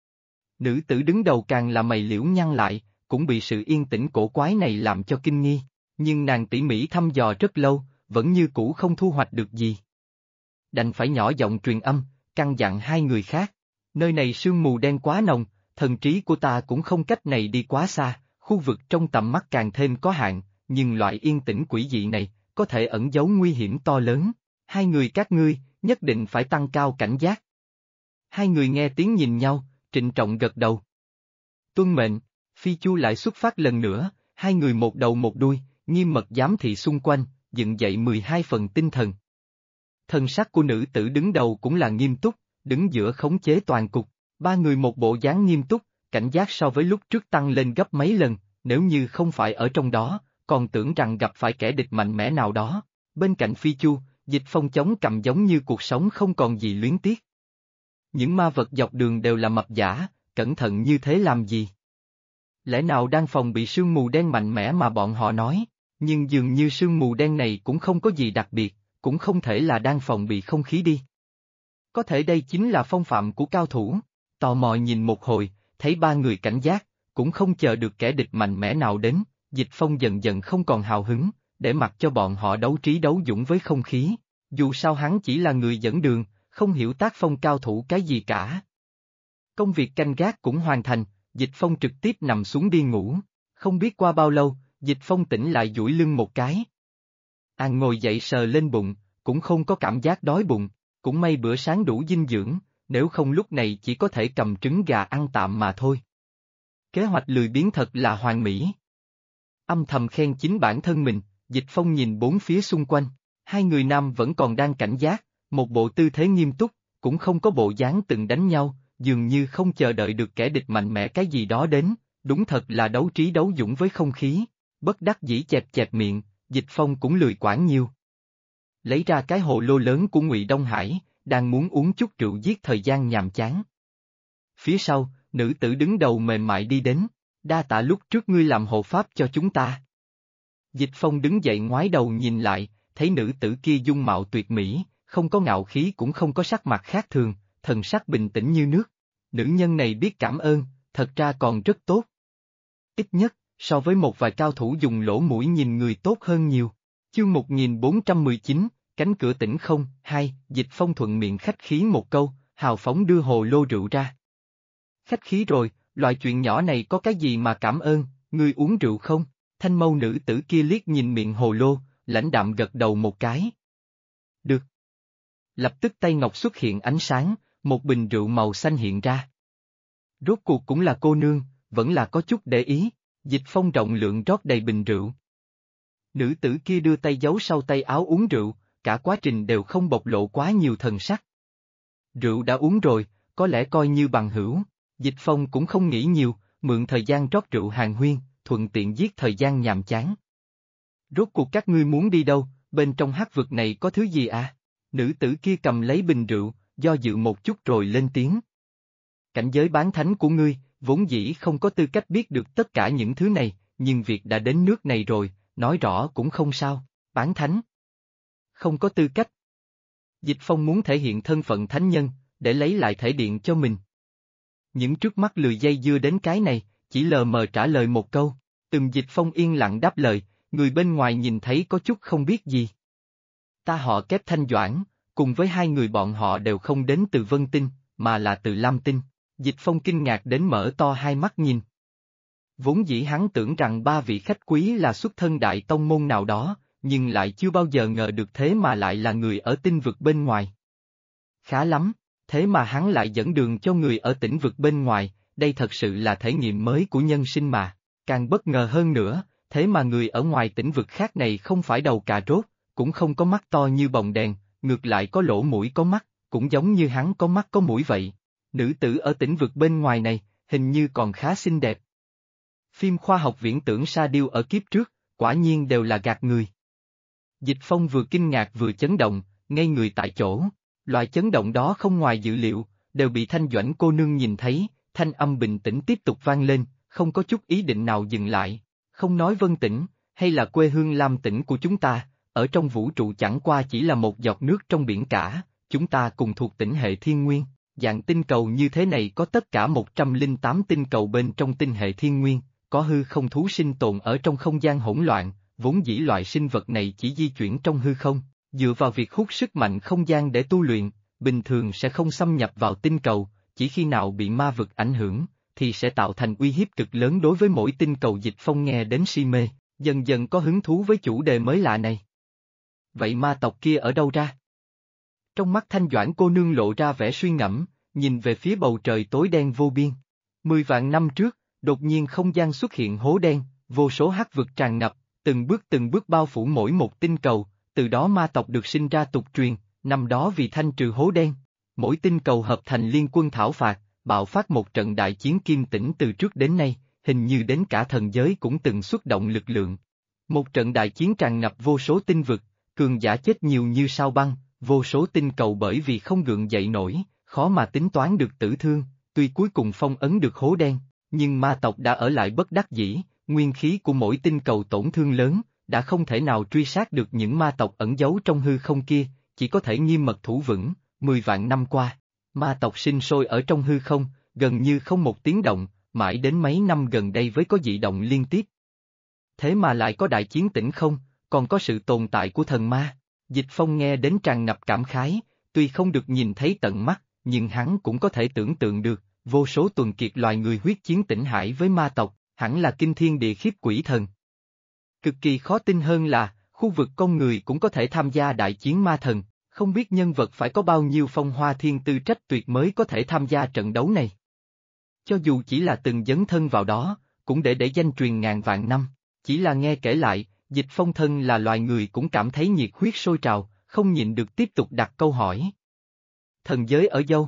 Nữ tử đứng đầu càng là mày liễu nhăn lại, cũng bị sự yên tĩnh cổ quái này làm cho kinh nghi, nhưng nàng tỉ mỉ thăm dò rất lâu, vẫn như cũ không thu hoạch được gì. Đành phải nhỏ giọng truyền âm, căn dặn hai người khác. Nơi này sương mù đen quá nồng, thần trí của ta cũng không cách này đi quá xa, khu vực trong tầm mắt càng thêm có hạn, nhưng loại yên tĩnh quỷ dị này, có thể ẩn giấu nguy hiểm to lớn. Hai người các ngươi, nhất định phải tăng cao cảnh giác. Hai người nghe tiếng nhìn nhau, trịnh trọng gật đầu. Tuân mệnh, Phi Chu lại xuất phát lần nữa, hai người một đầu một đuôi, nghiêm mật giám thị xung quanh, dựng dậy 12 phần tinh thần. Thần sắc của nữ tử đứng đầu cũng là nghiêm túc, đứng giữa khống chế toàn cục, ba người một bộ dáng nghiêm túc, cảnh giác so với lúc trước tăng lên gấp mấy lần, nếu như không phải ở trong đó, còn tưởng rằng gặp phải kẻ địch mạnh mẽ nào đó. Bên cạnh Phi Chu, Dịch Phong chống cằm giống như cuộc sống không còn gì luyến tiếc. Những ma vật dọc đường đều là mập giả, cẩn thận như thế làm gì? Lẽ nào đan phòng bị sương mù đen mạnh mẽ mà bọn họ nói, nhưng dường như sương mù đen này cũng không có gì đặc biệt, cũng không thể là đan phòng bị không khí đi. Có thể đây chính là phong phạm của cao thủ, tò mò nhìn một hồi, thấy ba người cảnh giác, cũng không chờ được kẻ địch mạnh mẽ nào đến, Dịch Phong dần dần không còn hào hứng, để mặc cho bọn họ đấu trí đấu dũng với không khí, dù sao hắn chỉ là người dẫn đường, không hiểu tác phong cao thủ cái gì cả. Công việc canh gác cũng hoàn thành, Dịch Phong trực tiếp nằm xuống đi ngủ, không biết qua bao lâu, Dịch Phong tỉnh lại duỗi lưng một cái. Ngồi dậy sờ lên bụng, cũng không có cảm giác đói bụng, cũng may bữa sáng đủ dinh dưỡng, nếu không lúc này chỉ có thể cầm trứng gà ăn tạm mà thôi. Kế hoạch lười biếng thật là hoàn mỹ. Âm thầm khen chính bản thân mình, Dịch Phong nhìn bốn phía xung quanh, hai người nam vẫn còn đang cảnh giác, một bộ tư thế nghiêm túc, cũng không có bộ dáng từng đánh nhau, dường như không chờ đợi được kẻ địch mạnh mẽ cái gì đó đến, đúng thật là đấu trí đấu dũng với không khí, bất đắc dĩ chẹp chẹp miệng, Dịch Phong cũng lười quản nhiều. Lấy ra cái hồ lô lớn của Ngụy Đông Hải, đang muốn uống chút rượu giết thời gian nhàm chán. Phía sau, nữ tử đứng đầu mềm mại đi đến, đa tạ lúc trước ngươi làm hộ pháp cho chúng ta. Dịch Phong đứng dậy ngoái đầu nhìn lại, thấy nữ tử kia dung mạo tuyệt mỹ, không có ngạo khí cũng không có sắc mặt khác thường, thần sắc bình tĩnh như nước. Nữ nhân này biết cảm ơn, thật ra còn rất tốt. Ít nhất, so với một vài cao thủ dùng lỗ mũi nhìn người tốt hơn nhiều. Chương 1419, cánh cửa tỉnh không, hai, Dịch Phong thuận miệng khách khí một câu, hào phóng đưa hồ lô rượu ra. Khách khí rồi, loại chuyện nhỏ này có cái gì mà cảm ơn, ngươi uống rượu không? Thanh mâu nữ tử kia liếc nhìn miệng hồ lô, lãnh đạm gật đầu một cái. Được. Lập tức tay ngọc xuất hiện ánh sáng, một bình rượu màu xanh hiện ra. Rốt cuộc cũng là cô nương, vẫn là có chút để ý, Dịch Phong rộng lượng rót đầy bình rượu. Nữ tử kia đưa tay giấu sau tay áo uống rượu, cả quá trình đều không bộc lộ quá nhiều thần sắc. Rượu đã uống rồi, có lẽ coi như bằng hữu, Dịch Phong cũng không nghĩ nhiều, mượn thời gian rót rượu hàn huyên, thuận tiện giết thời gian nhàm chán. Rốt cuộc các ngươi muốn đi đâu, bên trong hắc vực này có thứ gì à? Nữ tử kia cầm lấy bình rượu, do dự một chút rồi lên tiếng. Cảnh giới bán thánh của ngươi, vốn dĩ không có tư cách biết được tất cả những thứ này, nhưng việc đã đến nước này rồi, nói rõ cũng không sao, bán thánh. Không có tư cách. Dịch Phong muốn thể hiện thân phận thánh nhân, để lấy lại thể điện cho mình. Những trước mắt lười dây dưa đến cái này, chỉ lờ mờ trả lời một câu, Dịch Phong yên lặng đáp lời, người bên ngoài nhìn thấy có chút không biết gì. Ta họ Kép Thanh Doãn, cùng với hai người bọn họ đều không đến từ Vân Tinh, mà là từ Lam Tinh. Dịch Phong kinh ngạc đến mở to hai mắt nhìn. Vốn dĩ hắn tưởng rằng ba vị khách quý là xuất thân đại tông môn nào đó, nhưng lại chưa bao giờ ngờ được thế mà lại là người ở tinh vực bên ngoài. Khá lắm, thế mà hắn lại dẫn đường cho người ở tỉnh vực bên ngoài, đây thật sự là thể nghiệm mới của nhân sinh mà. Càng bất ngờ hơn nữa, thế mà người ở ngoài tỉnh vực khác này không phải đầu cà rốt, cũng không có mắt to như bồng đèn, ngược lại có lỗ mũi có mắt, cũng giống như hắn có mắt có mũi vậy. Nữ tử ở tỉnh vực bên ngoài này, hình như còn khá xinh đẹp. Phim khoa học viễn tưởng sa điêu ở kiếp trước, quả nhiên đều là gạt người. Dịch Phong vừa kinh ngạc vừa chấn động, ngây người tại chỗ. Loại chấn động đó không ngoài dự liệu, đều bị Thanh Doãn cô nương nhìn thấy, thanh âm bình tĩnh tiếp tục vang lên, không có chút ý định nào dừng lại. Không nói Vân Tỉnh, hay là quê hương Lam Tỉnh của chúng ta, ở trong vũ trụ chẳng qua chỉ là một giọt nước trong biển cả, chúng ta cùng thuộc tỉnh hệ thiên nguyên. Dạng tinh cầu như thế này có tất cả 108 tinh cầu bên trong tinh hệ thiên nguyên, có hư không thú sinh tồn ở trong không gian hỗn loạn, vốn dĩ loại sinh vật này chỉ di chuyển trong hư không, dựa vào việc hút sức mạnh không gian để tu luyện, bình thường sẽ không xâm nhập vào tinh cầu, chỉ khi nào bị ma vực ảnh hưởng, thì sẽ tạo thành uy hiếp cực lớn đối với mỗi tinh cầu. Dịch Phong nghe đến si mê, dần dần có hứng thú với chủ đề mới lạ này. Vậy ma tộc kia ở đâu ra? Trong mắt Thanh Doãn cô nương lộ ra vẻ suy ngẫm, nhìn về phía bầu trời tối đen vô biên. 10 vạn năm trước, đột nhiên không gian xuất hiện hố đen, vô số hắc vực tràn ngập, từng bước bao phủ mỗi một tinh cầu, từ đó ma tộc được sinh ra tục truyền, năm đó vì thanh trừ hố đen. Mỗi tinh cầu hợp thành liên quân thảo phạt, bạo phát một trận đại chiến kim tĩnh từ trước đến nay, hình như đến cả thần giới cũng từng xuất động lực lượng. Một trận đại chiến tràn ngập vô số tinh vực, cường giả chết nhiều như sao băng, vô số tinh cầu bởi vì không gượng dậy nổi, khó mà tính toán được tử thương, tuy cuối cùng phong ấn được hố đen, nhưng ma tộc đã ở lại bất đắc dĩ, nguyên khí của mỗi tinh cầu tổn thương lớn, đã không thể nào truy sát được những ma tộc ẩn giấu trong hư không kia, chỉ có thể nghiêm mật thủ vững. 10 vạn năm qua, ma tộc sinh sôi ở trong hư không, gần như không một tiếng động, mãi đến mấy năm gần đây mới có dị động liên tiếp. Thế mà lại có đại chiến tĩnh không, còn có sự tồn tại của thần ma. Dịch Phong nghe đến tràn ngập cảm khái, tuy không được nhìn thấy tận mắt, nhưng hắn cũng có thể tưởng tượng được, vô số tuần kiệt loài người huyết chiến Tĩnh Hải với ma tộc, hẳn là kinh thiên địa khiếp quỷ thần. Cực kỳ khó tin hơn là, khu vực con người cũng có thể tham gia đại chiến ma thần, không biết nhân vật phải có bao nhiêu phong hoa thiên tư trách tuyệt mới có thể tham gia trận đấu này. Cho dù chỉ là từng dấn thân vào đó, cũng để danh truyền ngàn vạn năm, chỉ là nghe kể lại, Dịch Phong thân là loài người cũng cảm thấy nhiệt huyết sôi trào, không nhịn được tiếp tục đặt câu hỏi. Thần giới ở đâu?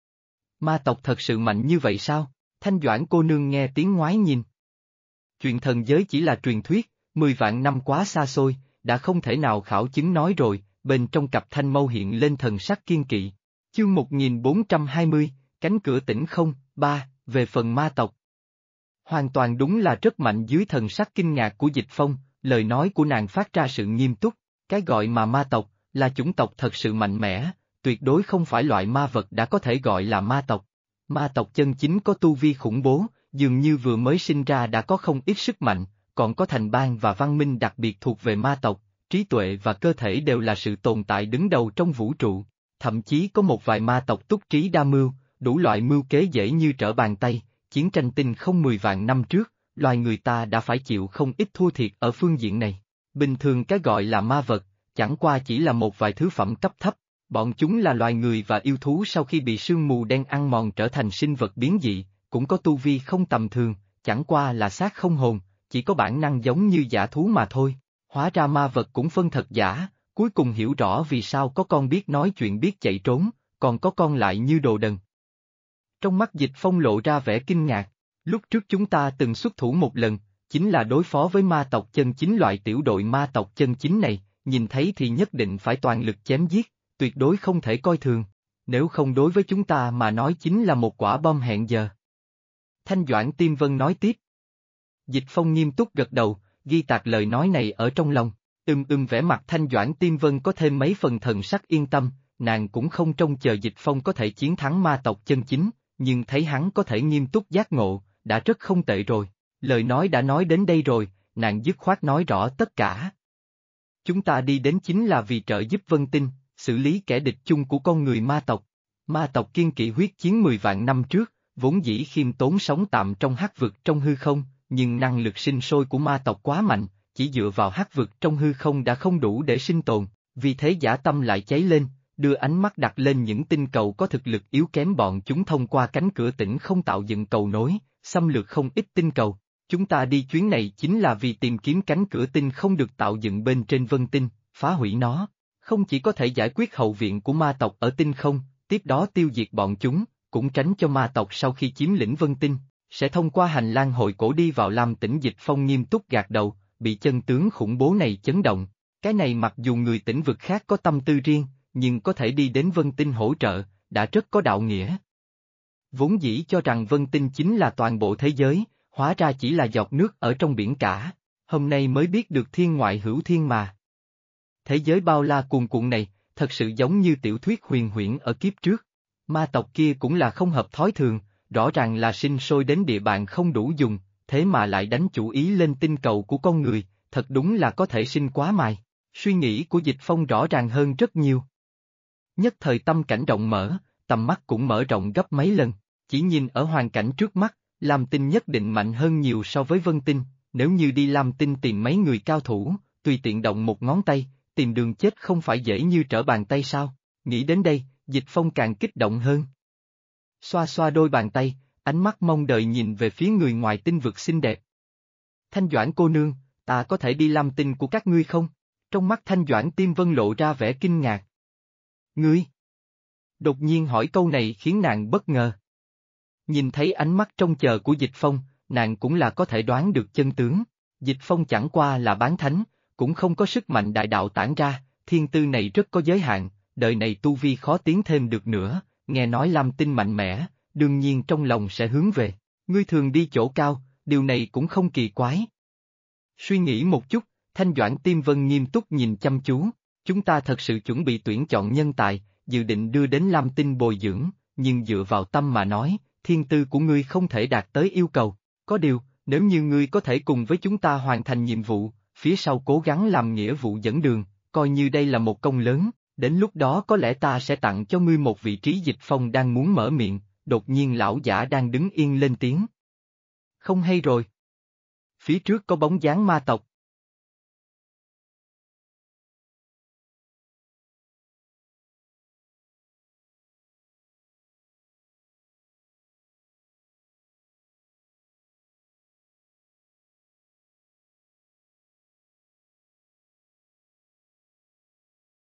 Ma tộc thật sự mạnh như vậy sao? Thanh Doãn cô nương nghe tiếng ngoái nhìn. Chuyện thần giới chỉ là truyền thuyết, 10 vạn năm quá xa xôi, đã không thể nào khảo chứng nói rồi, bên trong cặp thanh mâu hiện lên thần sắc kiên kỵ. Chương 1420, cánh cửa tỉnh không, 3, về phần ma tộc. Hoàn toàn đúng là rất mạnh dưới thần sắc kinh ngạc của Dịch Phong, lời nói của nàng phát ra sự nghiêm túc, cái gọi mà ma tộc, là chủng tộc thật sự mạnh mẽ, tuyệt đối không phải loại ma vật đã có thể gọi là ma tộc. Ma tộc chân chính có tu vi khủng bố, dường như vừa mới sinh ra đã có không ít sức mạnh, còn có thành bang và văn minh đặc biệt thuộc về ma tộc, trí tuệ và cơ thể đều là sự tồn tại đứng đầu trong vũ trụ. Thậm chí có một vài ma tộc túc trí đa mưu, đủ loại mưu kế dễ như trở bàn tay, chiến tranh tinh không 10 vạn năm trước, loài người ta đã phải chịu không ít thua thiệt ở phương diện này. Bình thường cái gọi là ma vật, chẳng qua chỉ là một vài thứ phẩm cấp thấp, bọn chúng là loài người và yêu thú sau khi bị sương mù đen ăn mòn trở thành sinh vật biến dị, cũng có tu vi không tầm thường, chẳng qua là xác không hồn, chỉ có bản năng giống như dã thú mà thôi. Hóa ra ma vật cũng phân thật giả, cuối cùng hiểu rõ vì sao có con biết nói chuyện biết chạy trốn, còn có con lại như đồ đần. Trong mắt Dịch Phong lộ ra vẻ kinh ngạc, lúc trước chúng ta từng xuất thủ một lần, chính là đối phó với ma tộc chân chính. Loại tiểu đội ma tộc chân chính này, nhìn thấy thì nhất định phải toàn lực chém giết, tuyệt đối không thể coi thường, nếu không đối với chúng ta mà nói chính là một quả bom hẹn giờ. Thanh Doãn Tiêm Vân nói tiếp. Dịch Phong nghiêm túc gật đầu, ghi tạc lời nói này ở trong lòng, vẻ mặt Thanh Doãn Tiêm Vân có thêm mấy phần thần sắc yên tâm, nàng cũng không trông chờ Dịch Phong có thể chiến thắng ma tộc chân chính, nhưng thấy hắn có thể nghiêm túc giác ngộ, đã rất không tệ rồi. Lời nói đã nói đến đây rồi, nàng dứt khoát nói rõ tất cả. Chúng ta đi đến chính là vì trợ giúp Vân Tinh, xử lý kẻ địch chung của con người ma tộc. Ma tộc kiên kỵ huyết chiến 10 vạn năm trước, vốn dĩ khiêm tốn sống tạm trong hắc vực trong hư không, nhưng năng lực sinh sôi của ma tộc quá mạnh, chỉ dựa vào hắc vực trong hư không đã không đủ để sinh tồn, vì thế dã tâm lại cháy lên, đưa ánh mắt đặt lên những tinh cầu có thực lực yếu kém. Bọn chúng thông qua cánh cửa tỉnh không tạo dựng cầu nối, xâm lược không ít tinh cầu. Chúng ta đi chuyến này chính là vì tìm kiếm cánh cửa tinh không được tạo dựng bên trên Vân Tinh, phá hủy nó, không chỉ có thể giải quyết hậu viện của ma tộc ở tinh không, tiếp đó tiêu diệt bọn chúng, cũng tránh cho ma tộc sau khi chiếm lĩnh Vân Tinh, sẽ thông qua hành lang hội cổ đi vào Lam Tỉnh. Dịch Phong nghiêm túc gạt đầu, bị chân tướng khủng bố này chấn động. Cái này mặc dù người tỉnh vực khác có tâm tư riêng, nhưng có thể đi đến Vân Tinh hỗ trợ, đã rất có đạo nghĩa. Vốn dĩ cho rằng Vân Tinh chính là toàn bộ thế giới, hóa ra chỉ là giọt nước ở trong biển cả, hôm nay mới biết được thiên ngoại hữu thiên mà. Thế giới bao la cuồn cuộn này, thật sự giống như tiểu thuyết huyền huyễn ở kiếp trước. Ma tộc kia cũng là không hợp thói thường, rõ ràng là sinh sôi đến địa bàn không đủ dùng, thế mà lại đánh chủ ý lên tinh cầu của con người, thật đúng là có thể sinh quá mài. Suy nghĩ của Dịch Phong rõ ràng hơn rất nhiều. Nhất thời tâm cảnh rộng mở, tầm mắt cũng mở rộng gấp mấy lần, chỉ nhìn ở hoàn cảnh trước mắt, Lam Tinh nhất định mạnh hơn nhiều so với Vân Tinh, nếu như đi Lam Tinh tìm mấy người cao thủ, tùy tiện động một ngón tay, tìm đường chết không phải dễ như trở bàn tay sao, nghĩ đến đây, Dịch Phong càng kích động hơn. Xoa xoa đôi bàn tay, ánh mắt mong đợi nhìn về phía người ngoài tinh vực xinh đẹp. Thanh Doãn cô nương, ta có thể đi Lam Tinh của các ngươi không? Trong mắt Thanh Doãn Tiêm Vân lộ ra vẻ kinh ngạc. Ngươi? Đột nhiên hỏi câu này khiến nàng bất ngờ. Nhìn thấy ánh mắt trông chờ của Dịch Phong, nàng cũng là có thể đoán được chân tướng. Dịch Phong chẳng qua là bán thánh, cũng không có sức mạnh đại đạo tản ra, thiên tư này rất có giới hạn, đời này tu vi khó tiến thêm được nữa, nghe nói Lam Tinh mạnh mẽ, đương nhiên trong lòng sẽ hướng về. Ngươi thường đi chỗ cao, điều này cũng không kỳ quái. Suy nghĩ một chút, Thanh Doãn Tiêm Vân nghiêm túc nhìn chăm chú, chúng ta thật sự chuẩn bị tuyển chọn nhân tài, dự định đưa đến Lam Tinh bồi dưỡng, nhưng dựa vào tâm mà nói, thiên tư của ngươi không thể đạt tới yêu cầu. Có điều, nếu như ngươi có thể cùng với chúng ta hoàn thành nhiệm vụ, phía sau cố gắng làm nghĩa vụ dẫn đường, coi như đây là một công lớn, đến lúc đó có lẽ ta sẽ tặng cho ngươi một vị trí. Dịch Phong đang muốn mở miệng, đột nhiên lão giả đang đứng yên lên tiếng. Không hay rồi. Phía trước có bóng dáng ma tộc,